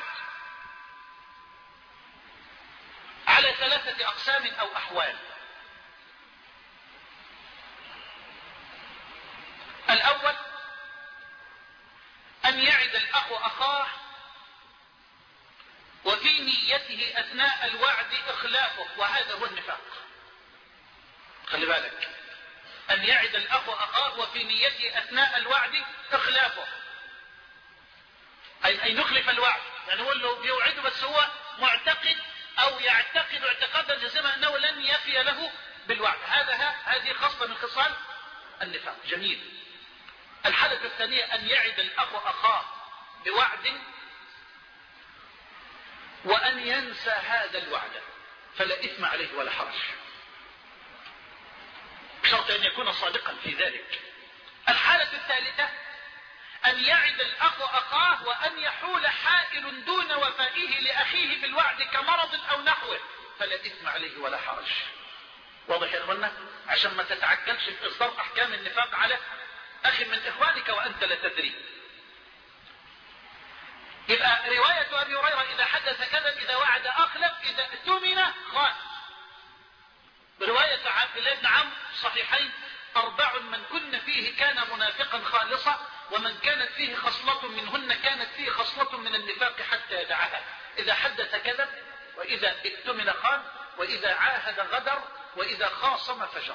[SPEAKER 1] على ثلاثة أقسام أو أحوال. الأول أن يعد الأخ أخاه وفي نيته أثناء الوعد إخلافه، وهذا هو النفاق. خلي بالك، أن يعد الأخ أخاه وفي نيته أثناء الوعد إخلافه، أي أن يخلف الوعد، يعني هو له بيوعده بس هو معتقد أو يعتقد اعتقادا جازما أنه لن يفي له بالوعد. هذا هذه خاصة من خصال النفاق. جميل. الحالة الثانية أن يعد الأخ أخاه بوعد وأن ينسى هذا الوعد، فلا إثم عليه ولا حرج، بشرط أن يكون صادقا في ذلك. الحالة الثالثة أن يعد الأخ أخاه وأن يحول حائل دون وفائه لأخيه بالوعد كمرض أو نحوه، فلا إثم عليه ولا حرج. واضح يا إخوانا؟ عشان ما تتعجلش في إصدار أحكام النفاق على أخي من إخوانك وأنت لا تدري. يبقى رواية أبي هريرة إذا حدث كذب، إذا وعد أخلف، إذا اؤتمن خان. رواية عبد الله بن عمرو صحيحين: أربع من كن فيه كان منافقا خالصا، ومن كانت فيه خصلة منهن كانت فيه خصلة من النفاق حتى يدعها: إذا حدث كذب، وإذا اؤتمن خان، وإذا عاهد غدر، وإذا خاصم فجر.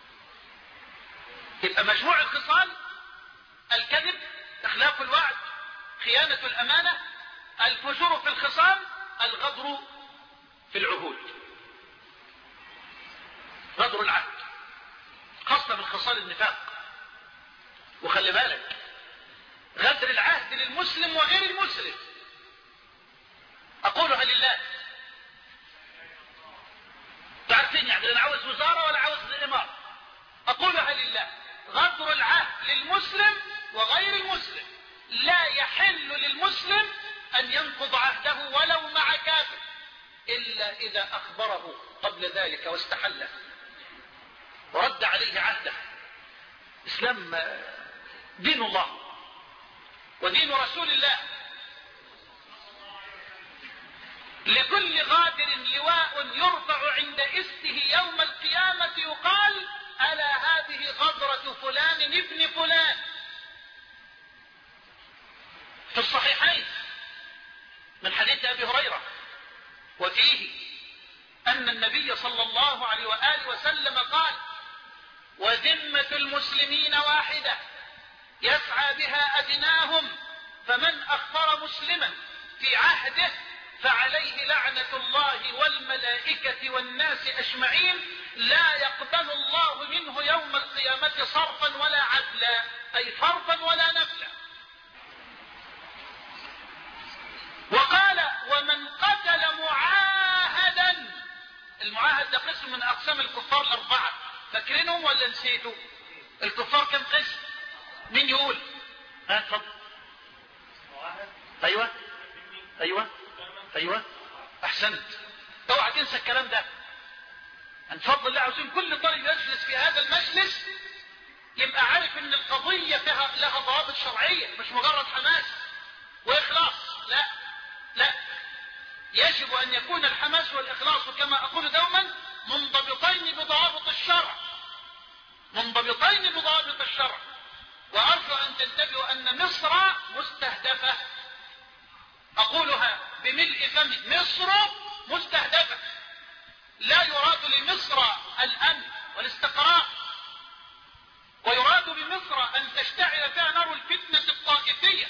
[SPEAKER 1] يبقى مجموع الخصال: الكذب، إخلاف الوعد، خيانة الأمانة، الفجور في الخصام، الغدر في العهود، غدر العهد، خاصة من خصال النفاق. وخلي بالك، غدر العهد للمسلم وغير المسلم. أقولها لله، تعرفين يعني أنا عاوز وزارة ولا عاوز إمارة. أقولها لله: غدر العهد للمسلم وغير المسلم. لا يحل للمسلم أن ينقض عهده ولو مع كافر، إلا إذا أخبره قبل ذلك واستحله ورد عليه عهده. إسلام دين الله ودين رسول الله. لكل غادر لواء يرفع عند استه يوم القيامة يقال: ألا هذه غدرة فلان ابن فلان. في الصحيحين من حديث أبي هريرة، وفيه أن النبي صلى الله عليه وآله وسلم قال: وذمة المسلمين واحدة يسعى بها أدناهم، فمن أخبر مسلما في عهده فعليه لعنة الله والملائكة والناس أجمعين، لا يقبل الله منه يوم القيامة صرفا ولا عدلا، أي فرضا ولا نفلا. وقال: ومن قتل معاهدا. المعاهد ده قسم من أقسام الكفار الأربعة، فاكرينهم ولا نسيتوا؟ الكفار كم قسم؟ مين يقول؟ ها اتفضل. ايوه ايوه ايوه احسنت. اوعى تنسى الكلام ده. هنفضل الله عاوزين كل طالب يجلس في هذا المجلس يبقى عارف ان القضيه فيها لها ضوابط شرعيه، مش مجرد حماس واخلاص. لا لا، يجب ان يكون الحماس والاخلاص كما اقول دوما منضبطين بضوابط الشرع، منضبطين بضوابط الشرع. وأرجو أن تنتبهوا أن مصر مستهدفة، أقولها بملء فمي: مصر مستهدفة. لا يراد لمصر الأمن والاستقرار، ويراد بمصر أن تشتعل فيها نار الفتنة الطائفية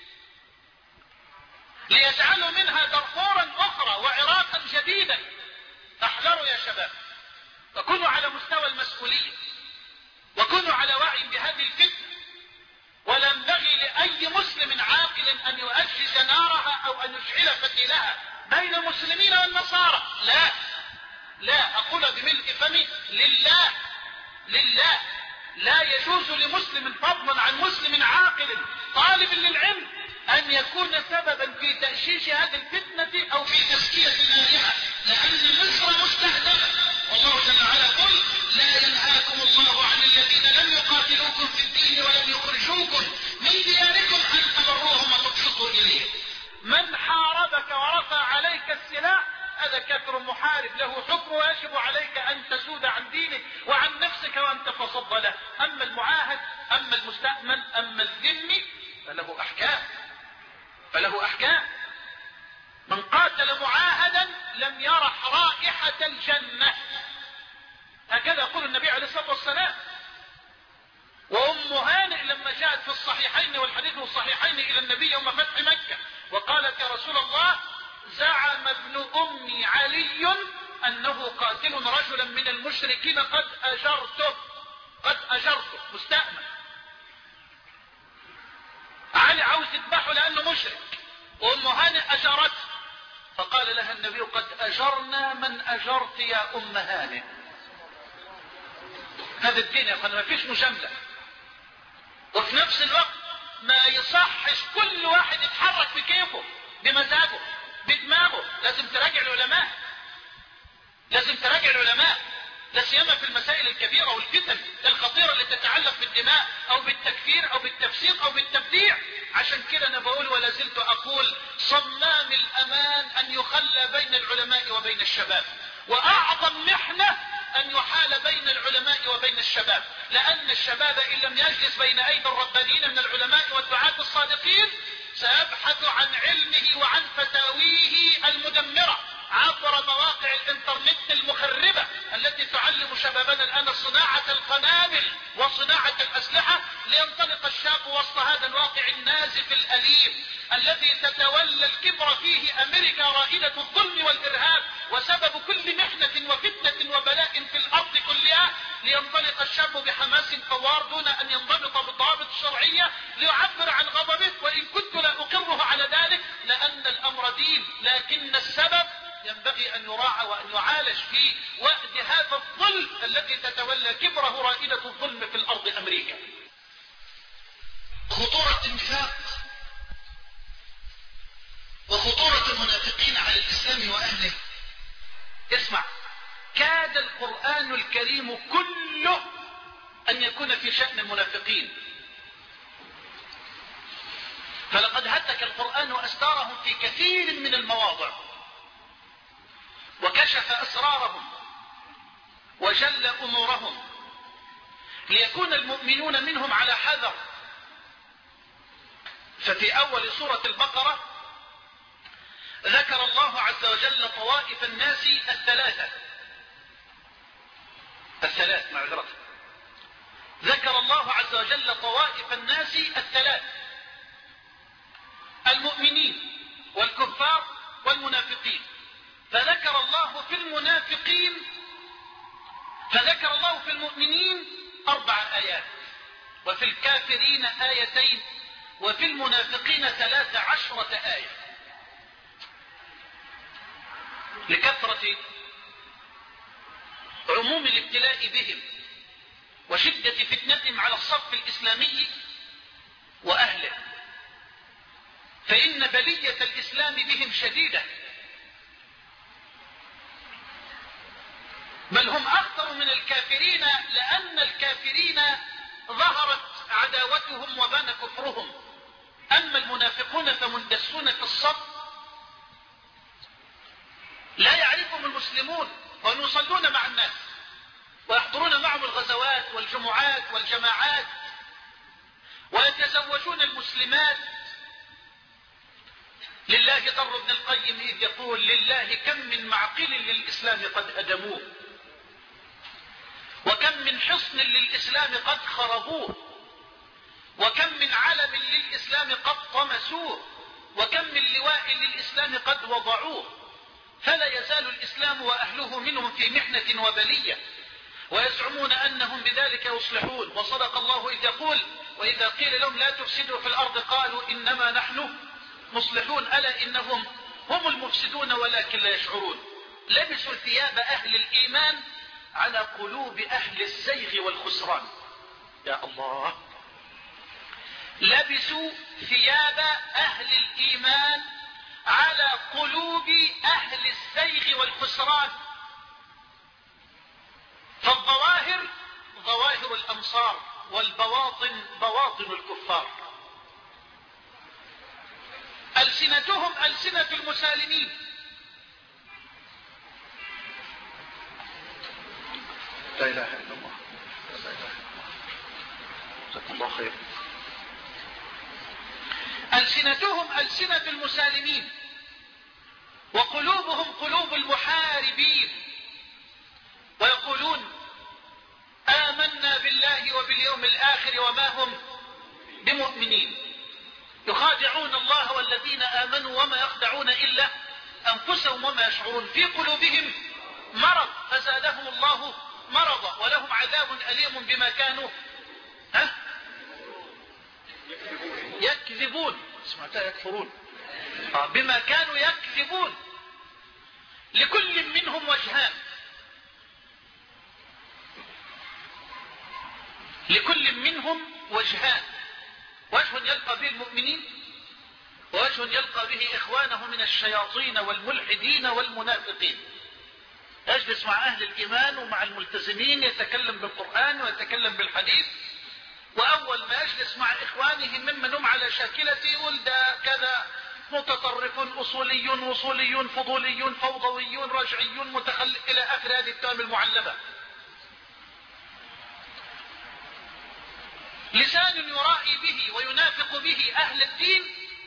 [SPEAKER 1] ليجعلوا منها دارفورا أخرى وعراقا جديدا. احذروا يا شباب، وكونوا على مستوى المسؤولية، وكونوا على وعي بهذه الفتنة. ولا ينبغي لأي مسلم عاقل أن يؤجج نارها أو أن يشعل فتيلها بين المسلمين والنصارى. لا لا، أقول بملء فمي: لله لله. لا يجوز لمسلم فضلا عن مسلم عاقل طالب للعلم أن يكون سببا في تأشيش هذه الفتنة أو في تزكية نارها، لأن مصر مستهدفة. والله جل وعلا يقول: لا ينهاكم الله عن الذين لم يقاتلوكم في الدين ولم يخرجوكم من دياركم أن تبروهم وتقسطوا إليهم. من حاربك ورفع عليك السلاح هذا كافر محارب، له حكم ويجب عليك أن تسود عن دينك وعن نفسك وأن تتصدى له. أما المعاهد، أما المستأمن، أما الذمي فله أحكام، فله أحكام. من قاتل معاهدا لم يرح رائحة الجنة، هكذا يقول النبي عليه الصلاة والسلام. وأم هانئ لما جاءت في الصحيحين والحديث الصحيحين إلى النبي يوم فتح مكة وقالت: يا رسول الله، زعم ابن أمي علي أنه قاتل رجلا من المشركين قد أجرته، قد أجرته مستأمن. علي عاوز يذبحه لأنه مشرك، وأم هانئ أجرته، فقال لها النبي: قد أجرنا من أجرت يا أم هانئ. هذا الدين يا أخوان، ما فيش مجاملة. وفي نفس الوقت ما يصحش كل واحد يتحرك بكيفه بمزاجه بدماغه، لازم تراجع العلماء، لازم تراجع العلماء، لا سيما في المسائل الكبيرة والفتن الخطيرة اللي تتعلق بالدماء او بالتكفير او بالتفسيق او بالتبديع. عشان كده انا بقول ولا زلت اقول: صمام الامان ان يخلى بين العلماء وبين الشباب، واعظم محنة ان يحال بين العلماء وبين الشباب، لان الشباب ان لم يجلس بين ايدي الربانيين من العلماء والدعاة الصادقين سيبحث عن علمه وعن فتاويه المدمرة عبر مواقع الانترنت المخربة التي تعلم شبابنا الان صناعة القنابل وصناعة الاسلحة، لينطلق الشاب وسط هذا الواقع النازف الاليم الذي تتولى الكبر فيه امريكا رائدة الظلم والارهاب وسبب كل محنة وفتنة وبلاء في الارض كلها، لينطلق الشاب بحماس فوار دون ان ينضبط بالضوابط الشرعية ليعبر عن غضبه. وان كنت لا اقره على ذلك لان الامر دين، لكن السبب ينبغي ان يراعى وان يعالج في وقت هذا الظلم الذي تتولى كبره رائدة الظلم في الارض امريكا.
[SPEAKER 2] خطورة النفاق وخطورة المنافقين على الاسلام واهله.
[SPEAKER 1] اسمع، كاد القرآن الكريم كله ان يكون في شأن المنافقين، فلقد هتك القرآن أستارهم في كثير من المواضع وكشف أسرارهم وجل أمورهم ليكون المؤمنون منهم على حذر. ففي أول سورة البقرة ذكر الله عز وجل طوائف الناس الثلاثة الثلاث معذرة ذكر الله عز وجل طوائف الناس الثلاث: المؤمنين والكفار والمنافقين. فذكر الله في المنافقين فذكر الله في المؤمنين أربع آيات، وفي الكافرين آيتين، وفي المنافقين ثلاث عشرة آية، لكثرة عموم الابتلاء بهم وشدة فتنتهم على الصف الإسلامي وأهله، فإن بلية الإسلام بهم شديدة، بل هم أخطر من الكافرين، لأن الكافرين ظهرت عداوتهم وبان كفرهم، أما المنافقون فمندسون في الصف لا يعرفهم المسلمون، وهم يصلون مع الناس ويحضرون معهم الغزوات والجمعات والجماعات ويتزوجون المسلمات. لله ضر ابن القيم إذ يقول: لله كم من معقل للإسلام قد هدموه، وكم من حصن للإسلام قد خربوه، وكم من علم للإسلام قد طمسوه، وكم من لواء للإسلام قد وضعوه، فلا يزال الإسلام وأهله منهم في محنة وبلية، ويزعمون أنهم بذلك يصلحون. وصدق الله إذ يقول: وإذا قيل لهم لا تفسدوا في الأرض قالوا إنما نحن مصلحون ألا إنهم هم المفسدون ولكن لا يشعرون. لبسوا ثياب أهل الإيمان على قلوب أهل الزيغ والخسران. يا الله، لبسوا ثياب أهل الإيمان على قلوب أهل الزيغ والخسران. فالظواهر ظواهر الأمصار والبواطن بواطن الكفار. ألسنتهم ألسنة المسالمين، لا إله إلا الله، لا إله إلا الله، جزاكم الله خير. ألسنتهم ألسنة المسالمين، وقلوبهم قلوب المحاربين، ويقولون آمنا بالله وباليوم الآخر وما هم بمؤمنين، يخادعون الله والذين آمنوا وما يخدعون إلا أنفسهم وما يشعرون، في قلوبهم مرض فزادهم الله مرضا ولهم عذاب أليم بما كانوا ها يكذبون، سمعتها يكفرون، بما كانوا يكذبون. لكل منهم وجهان، لكل منهم وجهان، وجه يلقى به المؤمنين ووجه يلقى به إخوانه من الشياطين والملحدين والمنافقين. يجلس مع أهل الإيمان ومع الملتزمين يتكلم بالقرآن ويتكلم بالحديث، وأول ما يجلس مع إخوانه ممن هم على شاكلته يقول ده كذا متطرف أصولي وصولي فضولي فوضوي رجعي متخلف إلى آخر هذه التهم المعلبة. لسان يرائي به وينافق به أهل الدين،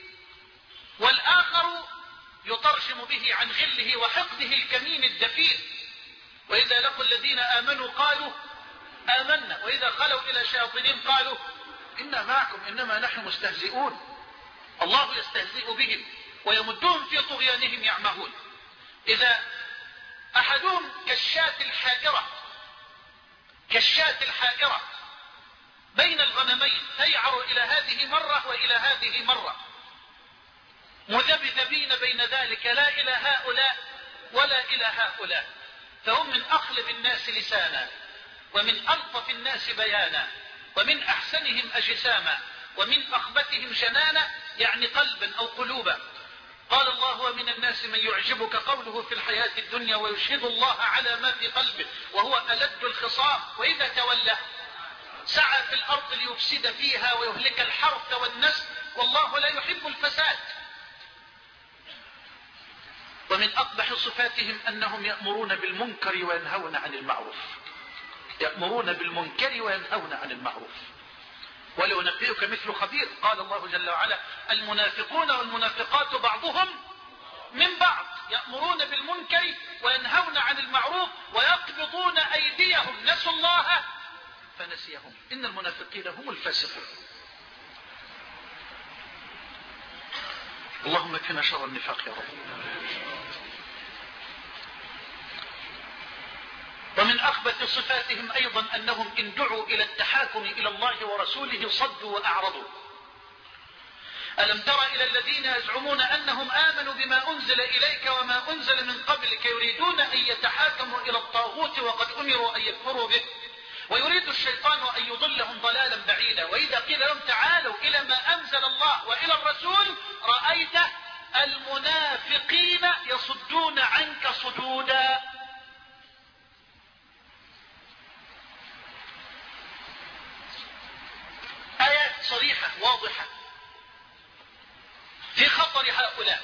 [SPEAKER 1] والآخر يترجم به عن غله وحقده الكمين الدفين. وإذا لقوا الذين آمنوا قالوا آمنا وإذا خلوا إلى شياطينهم قالوا إنا معكم إنما نحن مستهزئون. الله يستهزئ بهم ويمدهم في طغيانهم يعمهون. إذا أحدهم كالشاة الحائرة كالشاة الحائرة بين الغنمين تيعر إلى هذه مرة وإلى هذه مرة، مذبذبين بين ذلك لا إلى هؤلاء ولا إلى هؤلاء، فهم من أقلب الناس لسانا ومن ألطف الناس بيانا ومن أحسنهم أجساما ومن أخبتهم جنانا، يعني قلبا أو قلوبا. قال الله ومن الناس من يعجبك قوله في الحياة الدنيا ويشهد الله على ما في قلبه وهو ألد الخصام وإذا تولى سعى في الأرض ليفسد فيها ويهلك الحرث والنسل والله لا يحب الفساد. ومن أقبح صفاتهم أنهم يأمرون بالمنكر وينهون عن المعروف، يأمرون بالمنكر وينهون عن المعروف. ولو نبئك مثل خبير، قال الله جل وعلا المنافقون والمنافقات بعضهم من بعض يأمرون بالمنكر وينهون عن المعروف ويقبضون أيديهم، نسوا الله فنسيهم، إن المنافقين هم الفاسقون. اللهم اكفنا شر النفاق يا رب. ومن أخبث صفاتهم أيضا أنهم إن دعوا إلى التحاكم إلى الله ورسوله صدوا وأعرضوا. ألم تر إلى الذين يزعمون أنهم آمنوا بما أنزل إليك وما أنزل من قبلك يريدون أن يتحاكموا إلى الطاغوت وقد أمروا أن يكفروا به ويريد الشيطان أن يضلهم ضلالا بعيدا. وإذا قيل لهم تعالوا إلى ما أنزل الله وإلى الرسول رأيت المنافقين يصدون عنك صدودا. آيات صريحة واضحة في خطر هؤلاء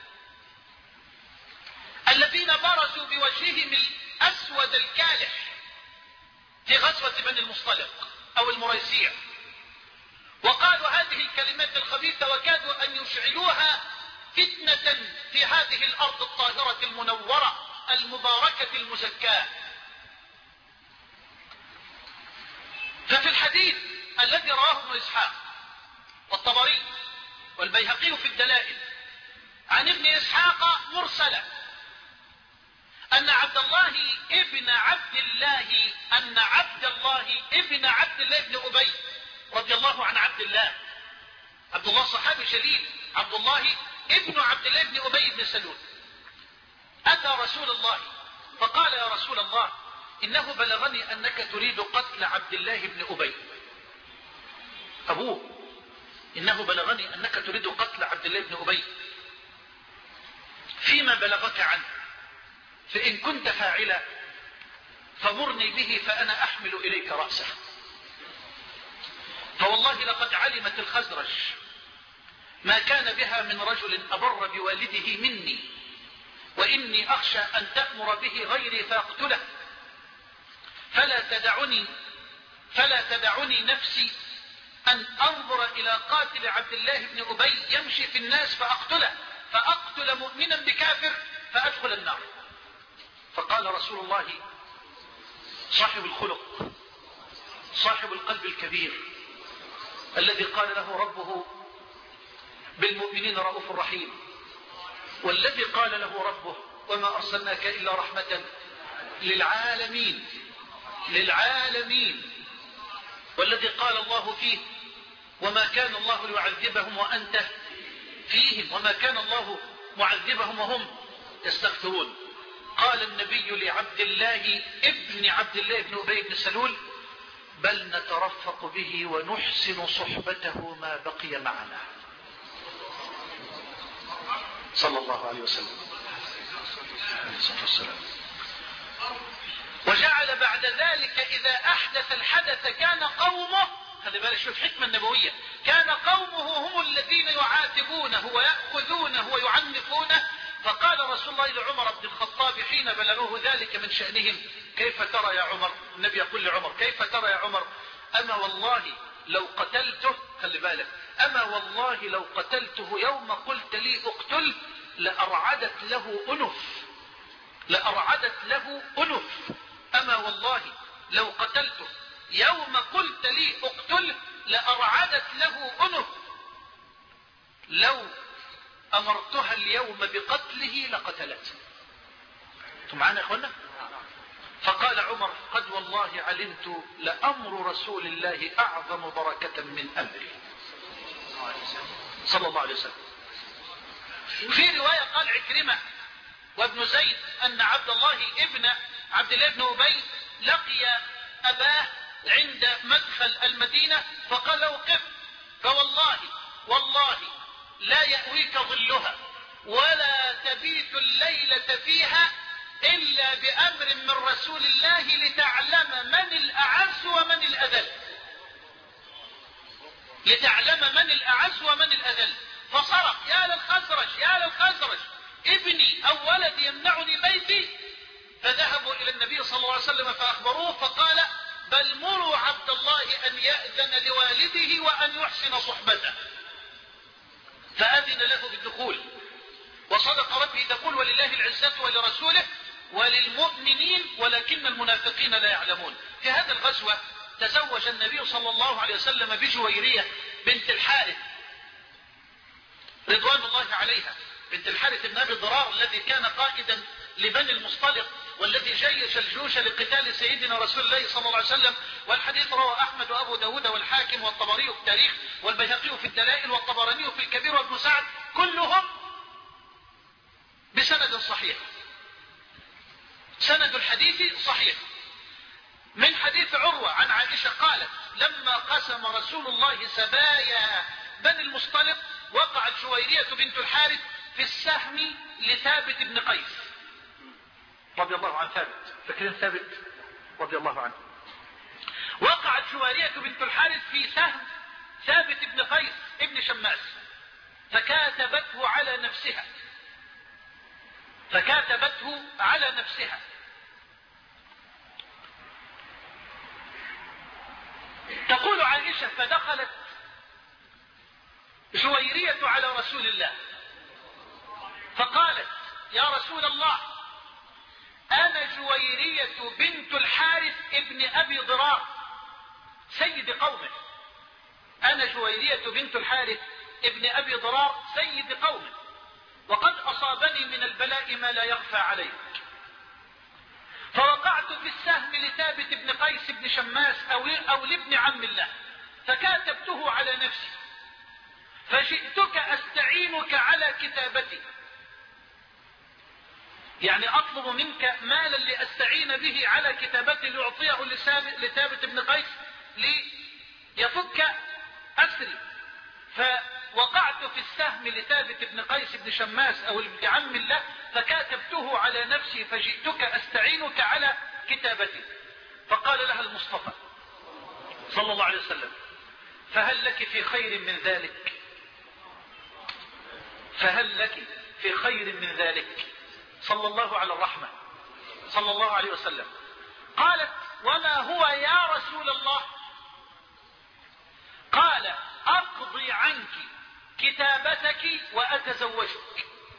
[SPEAKER 1] الذين برزوا بوجههم الأسود الكالح في غزوة بني المصطلق أو المريسيع، وقالوا هذه الكلمات الخبيثة وكادوا أن يشعلوها فتنة في هذه الأرض الطاهرة المنورة المباركة المزكاة. ففي الحديث الذي رواه ابن إسحاق والطبري والبيهقي في الدلائل عن ابن إسحاق مرسلا أن عبد الله ابن عبد الله أن عبد الله ابن عبد الله ابن أبي رضي الله عن عبد الله، عبد الله صحابي جليل، عبد الله ابن عبد الله ابن أبي بن سلول، أتى رسول الله فقال يا رسول الله إنه بلغني أنك تريد قتل عبد الله بن أبي أبوه، إنه بلغني أنك تريد قتل عبد الله بن أبي، فيما بلغك عنه؟ فإن كنت فاعلا فمرني به فأنا أحمل إليك رأسه. فوالله لقد علمت الخزرج ما كان بها من رجل أبر بوالده مني، وإني أخشى أن تأمر به غيري فأقتله، فلا تدعني فلا تدعني نفسي أن أنظر إلى قاتل عبد الله بن أبي يمشي في الناس فأقتله، فأقتل مؤمنا بكافر فأدخل النار. فقال رسول الله صاحب الخلق صاحب القلب الكبير الذي قال له ربه بالمؤمنين رؤوف رحيم، والذي قال له ربه وما أرسلناك إلا رحمة للعالمين للعالمين، والذي قال الله فيه وما كان الله ليعذبهم وأنت فيهم وما كان الله معذبهم وهم يستغفرون. قال النبي لعبد الله ابن عبد الله بن أبي بن سلول بل نترفق به ونحسن صحبته ما بقي معنا، صلى الله عليه وسلم. وجعل بعد ذلك إذا أحدث الحدث كان قومه، خلي بالك شوف الحكمة النبوية، كان قومه هم الذين يعاتبونه ويأخذونه ويعنفونه. فقال رسول الله لعمر بن الخطاب حين بلغوه ذلك من شأنهم كيف ترى يا عمر؟ النبي يقول لعمر كيف ترى يا عمر؟ أما والله لو قتلته، خلي بالك، أما والله لو قتلته يوم قلت لي اقتل لأرعدت له أنف لأرعدت له أنف أما والله لو قتلته يوم قلت لي اقتل لأرعدت له أنف لو أمرتها اليوم بقتله لقتلته. انتم معنا يا اخوانا؟ فقال عمر قد والله علمت لأمر رسول الله أعظم بركة من أمري، صلى الله عليه وسلم. في رواية قال عكرمة وابن زيد أن عبد الله ابن عبد الله بن أبي لقي أباه عند مدخل المدينة فقال له قف، فوالله والله لا يأويك ظلها ولا تبيت الليلة فيها إلا بأمر من رسول الله لتعلم من الأعز ومن الأذل لتعلم من الأعز ومن الأذل. فصرخ يا للخزرج يا للخزرج ابني أو ولدي يمنعني بيتي. فذهبوا إلى النبي صلى الله عليه وسلم فأخبروه فقال بل مروا عبد الله أن يأذن لوالده وأن يحسن صحبته. فأذن له بالدخول. وصدق ربه تقول ولله العزة ولرسوله وللمؤمنين ولكن المنافقين لا يعلمون. في هذا الغزوة تزوج النبي صلى الله عليه وسلم بجويرية بنت الحارث رضوان الله عليها، بنت الحارث بن أبي ضرار الذي كان قائدا لبني المصطلق والذي جيش الجيوش لقتال سيدنا رسول الله صلى الله عليه وسلم. والحديث رواه أحمد وأبو داود والحاكم والطبري في التاريخ والبيهقي في الدلائل والطبراني في الكبير وابن سعد كلهم بسند صحيح. سند الحديث صحيح. من حديث عروة عن عائشة قالت لما قسم رسول الله سبايا بني المصطلق وقعت جويرية بنت الحارث في السهم لثابت بن قيس رضي الله عن ثابت، فاكرين ثابت رضي الله عنه. وقعت جويرية بنت الحارث في سهم ثابت بن قيس ابن شماس فكاتبته على نفسها فكاتبته على نفسها تقول عائشة فدخلت جويرية على رسول الله فقالت يا رسول الله أنا جويرية بنت الحارث ابن أبي ضرار سيد قومه أنا جويرية بنت الحارث ابن أبي ضرار سيد قومه وقد أصابني من البلاء ما لا يخفى عليك. فوقعت في السهم لثابت بن قيس بن شماس أو, أو لابن عم الله فكاتبته على نفسي فجئتك أستعينك على كتابتي، يعني أطلب منك مالا لأستعين به على كتابتي لأعطيه لثابت بن قيس ليفك أسري. فوقعت في السهم لثابت بن قيس بن شماس أو ابن عم الله فكاتبته على نفسي فجئتك أستعينك على كتابتي. فقال لها المصطفى صلى الله عليه وسلم فهل لك في خير من ذلك فهل لك في خير من ذلك صلى الله على الرحمة صلى الله عليه وسلم. قالت وما هو يا رسول الله؟ قال أقضي عنك كتابتك وأتزوجك.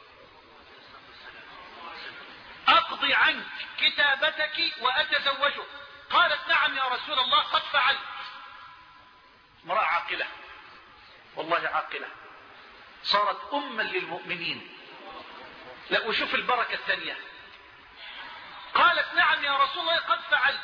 [SPEAKER 1] أمضي عنك كتابتك وأتزوجك؟ قالت نعم يا رسول الله قد فعلت. امرأة عاقلة، والله عاقلة، صارت أما للمؤمنين. لا وشوف البركة الثانية، قالت نعم يا رسول الله قد فعلت.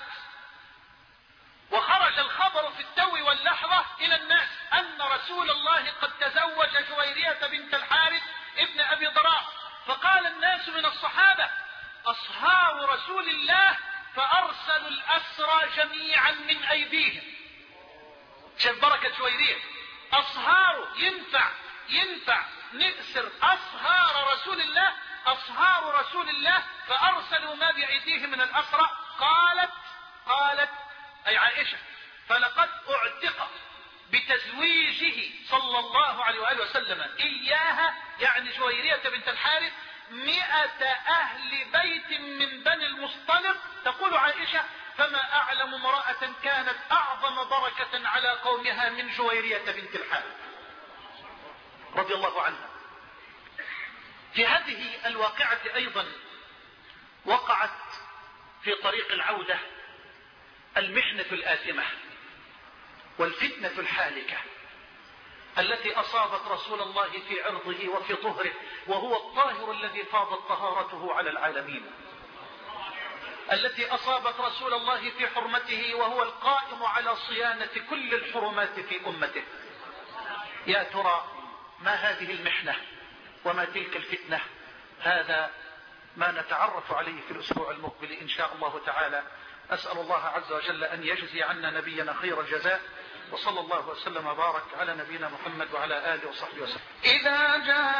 [SPEAKER 1] وخرج الخبر في التو واللحظة إلى الناس أن رسول الله قد تزوج جويرية بنت الحارث ابن أبي ضراء. فقال الناس من الصحابة أصهار رسول الله فأرسلوا الأسرى جميعا من أيديهم. شاف بركة جويرية، أصهار ينفع ينفع نأسر أصهار رسول الله، أصهار رسول الله فأرسلوا ما بأيديهم من الأسرى. قالت قالت أي عائشة فلقد أعتق بتزويجه صلى الله عليه وآله وسلم إياها، يعني جويرية بنت الحارث، مئة أهل بيت من بني المصطلق. تقول عائشة فما أعلم امرأة كانت أعظم بركة على قومها من جويرية بنت الحارث رضي الله عنها. في هذه الواقعة أيضا وقعت في طريق العودة المحنة الآثمة والفتنة الحالكة التي أصابت رسول الله في عرضه وفي طهره، وهو الطاهر الذي فاضت طهارته على العالمين، التي أصابت رسول الله في حرمته وهو القائم على صيانة كل الحرمات في أمته. يا ترى ما هذه المحنة وما تلك الفتنة؟ هذا ما نتعرف عليه في الأسبوع المقبل إن شاء الله تعالى. أسأل الله عز وجل أن يجزي عنا نبينا خير الجزاء، وصلى الله وسلم وبارك على نبينا محمد وعلى آله وصحبه وسلم.
[SPEAKER 3] إذا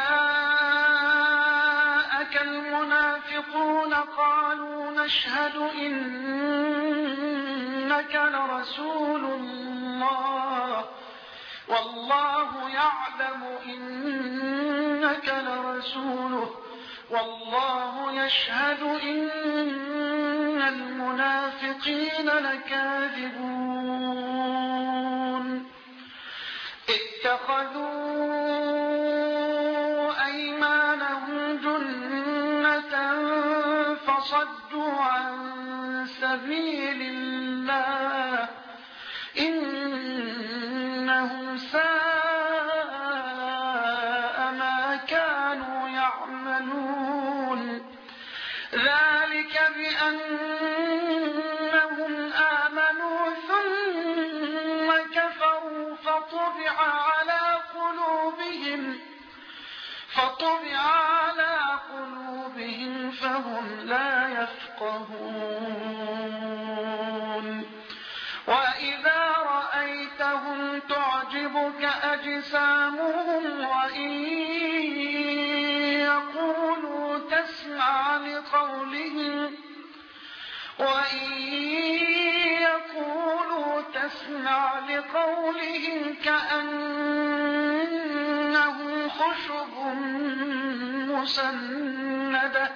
[SPEAKER 3] جاءك المنافقون قالوا نشهد إنك لرسول الله والله يعلم إنك لرسوله والله يشهد إن المنافقين لكاذبون. اتخذوا أيمانهم جنة فصدوا عن سبيل الله إنهم ساء ما كانوا يعملون. ذلك بأنهم آمنوا ثم كفروا فطبع على قلوبهم فطبع على قلوبهم فهم لا يفقهون. وإذا رأيتهم تعجبك أجسامهم وإن يقولوا تسمع لقولهم وإن يقولوا تسمع لقولهم كأنهم خشب مسندة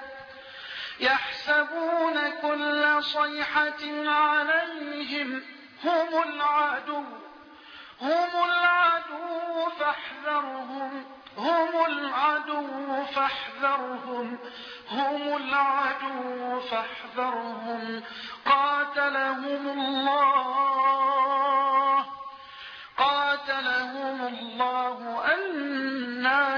[SPEAKER 3] يحسبون كل صيحة عليهم هم العدو هم العدو فاحذرهم هم العدو فاحذرهم هم العدو فاحذرهم قاتلهم الله قاتلهم الله أنى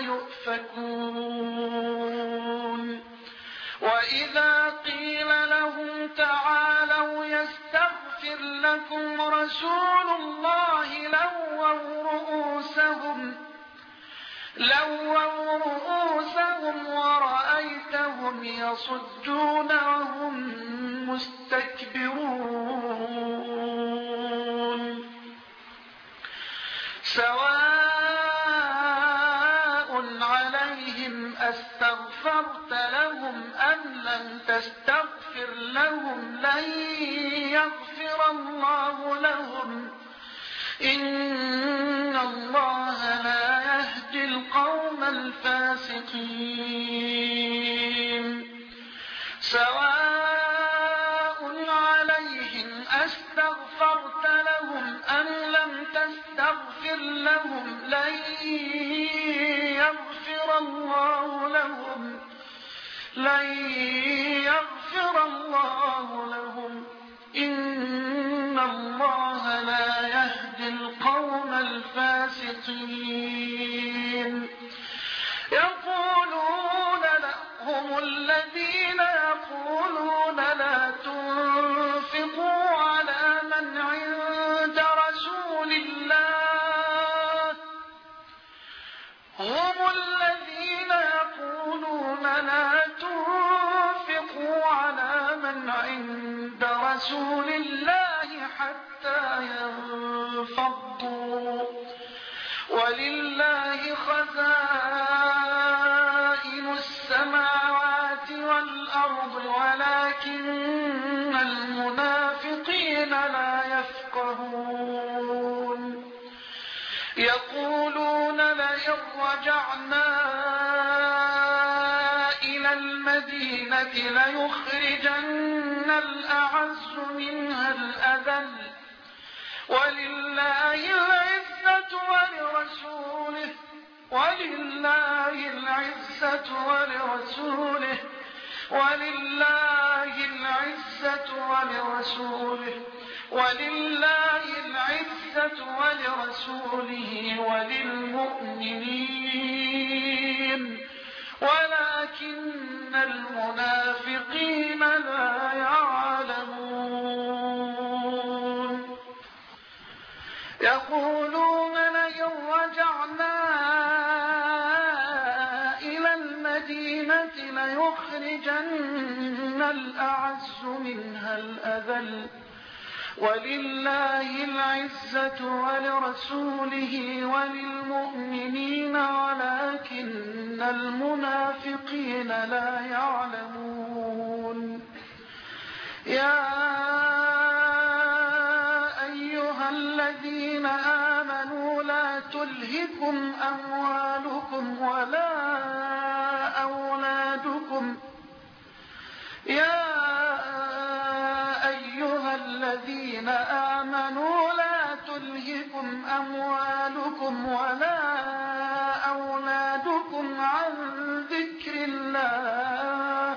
[SPEAKER 3] يؤفكون. وإذا قيل لهم تعالوا يستغفر لكم رسول الله لووا رؤوسهم لووا رؤوسهم ورأيتهم يصدون وهم مستكبرون. سواء عليهم أستغفرت لهم أم لم تستغفر لهم لن يغفر الله لهم إن الله لا يهدي القوم الفاسقين. سواء عليهم أستغفرت لهم أم لم تستغفر لهم لن يغفر الله لهم لن يغفر المنافقين يقولون لا هم الذين يقولون لا تنفقوا على من عند رسول الله هم الذين يقولون لا تنفقوا على من عند رسول الله حتى ينفضوا ولله خزائن السماوات والأرض ولكن المنافقين لا يفقهون يقولون لئن رجعنا إلى المدينة ليخرجن الأعز منها الأذل ولله العزة ولرسوله ولله العزة ولرسوله ولله العزة ولرسوله ولله العزة ولرسوله وللمؤمنين ولكن المنافقين لا يعلمون يقولون لئن رجعنا إلى المدينة ليخرجن الأعز منها الأذل ولله العزة ولرسوله وللمؤمنين ولكن المنافقين لا يعلمون يا أيها الذين آمنوا لا تلهكم أموالكم ولا أولادكم يا أيها الذين آمنوا لا تلهكم أموالكم ولا أولادكم عن ذكر الله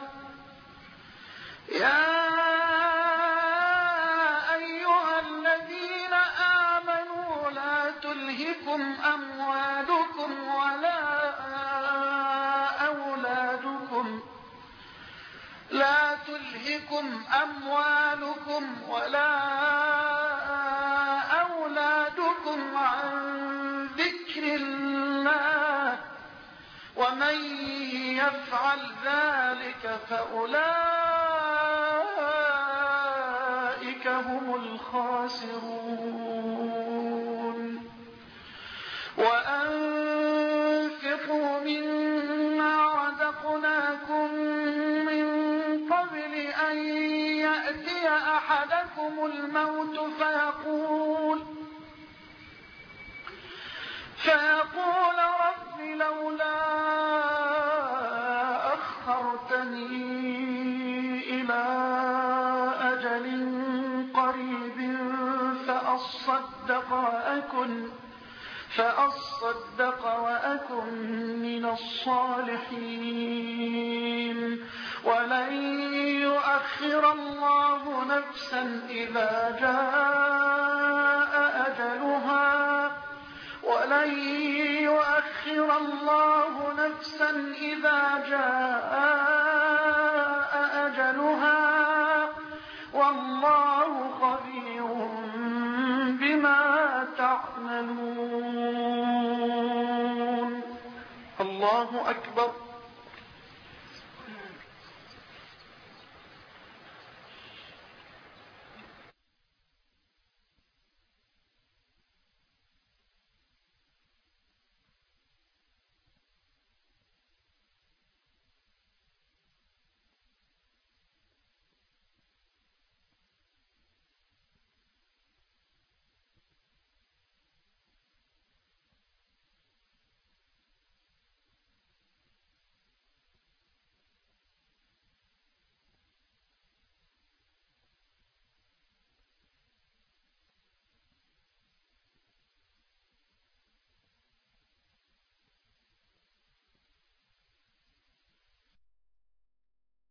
[SPEAKER 3] يا أيها الذين آمنوا لا تلهكم أموالكم ولا أولادكم لا تلهكم أموالكم ولا أولادكم عن ذكر الله ومن يفعل ذلك فأولئك هم الخاسرون وأنفقوا مما رزقناكم قبل أن يأتي أحدكم الموت فيقول فيقول رب لولا أخرتني إلى أجل قريب فأصدق وأكن فأصدق وأكن من الصالحين ولن يؤخر الله نفسا إذا جاء أجلها ولن يؤخر الله نفسا إذا جاء أجلها والله خبير بما تعملون الله أكبر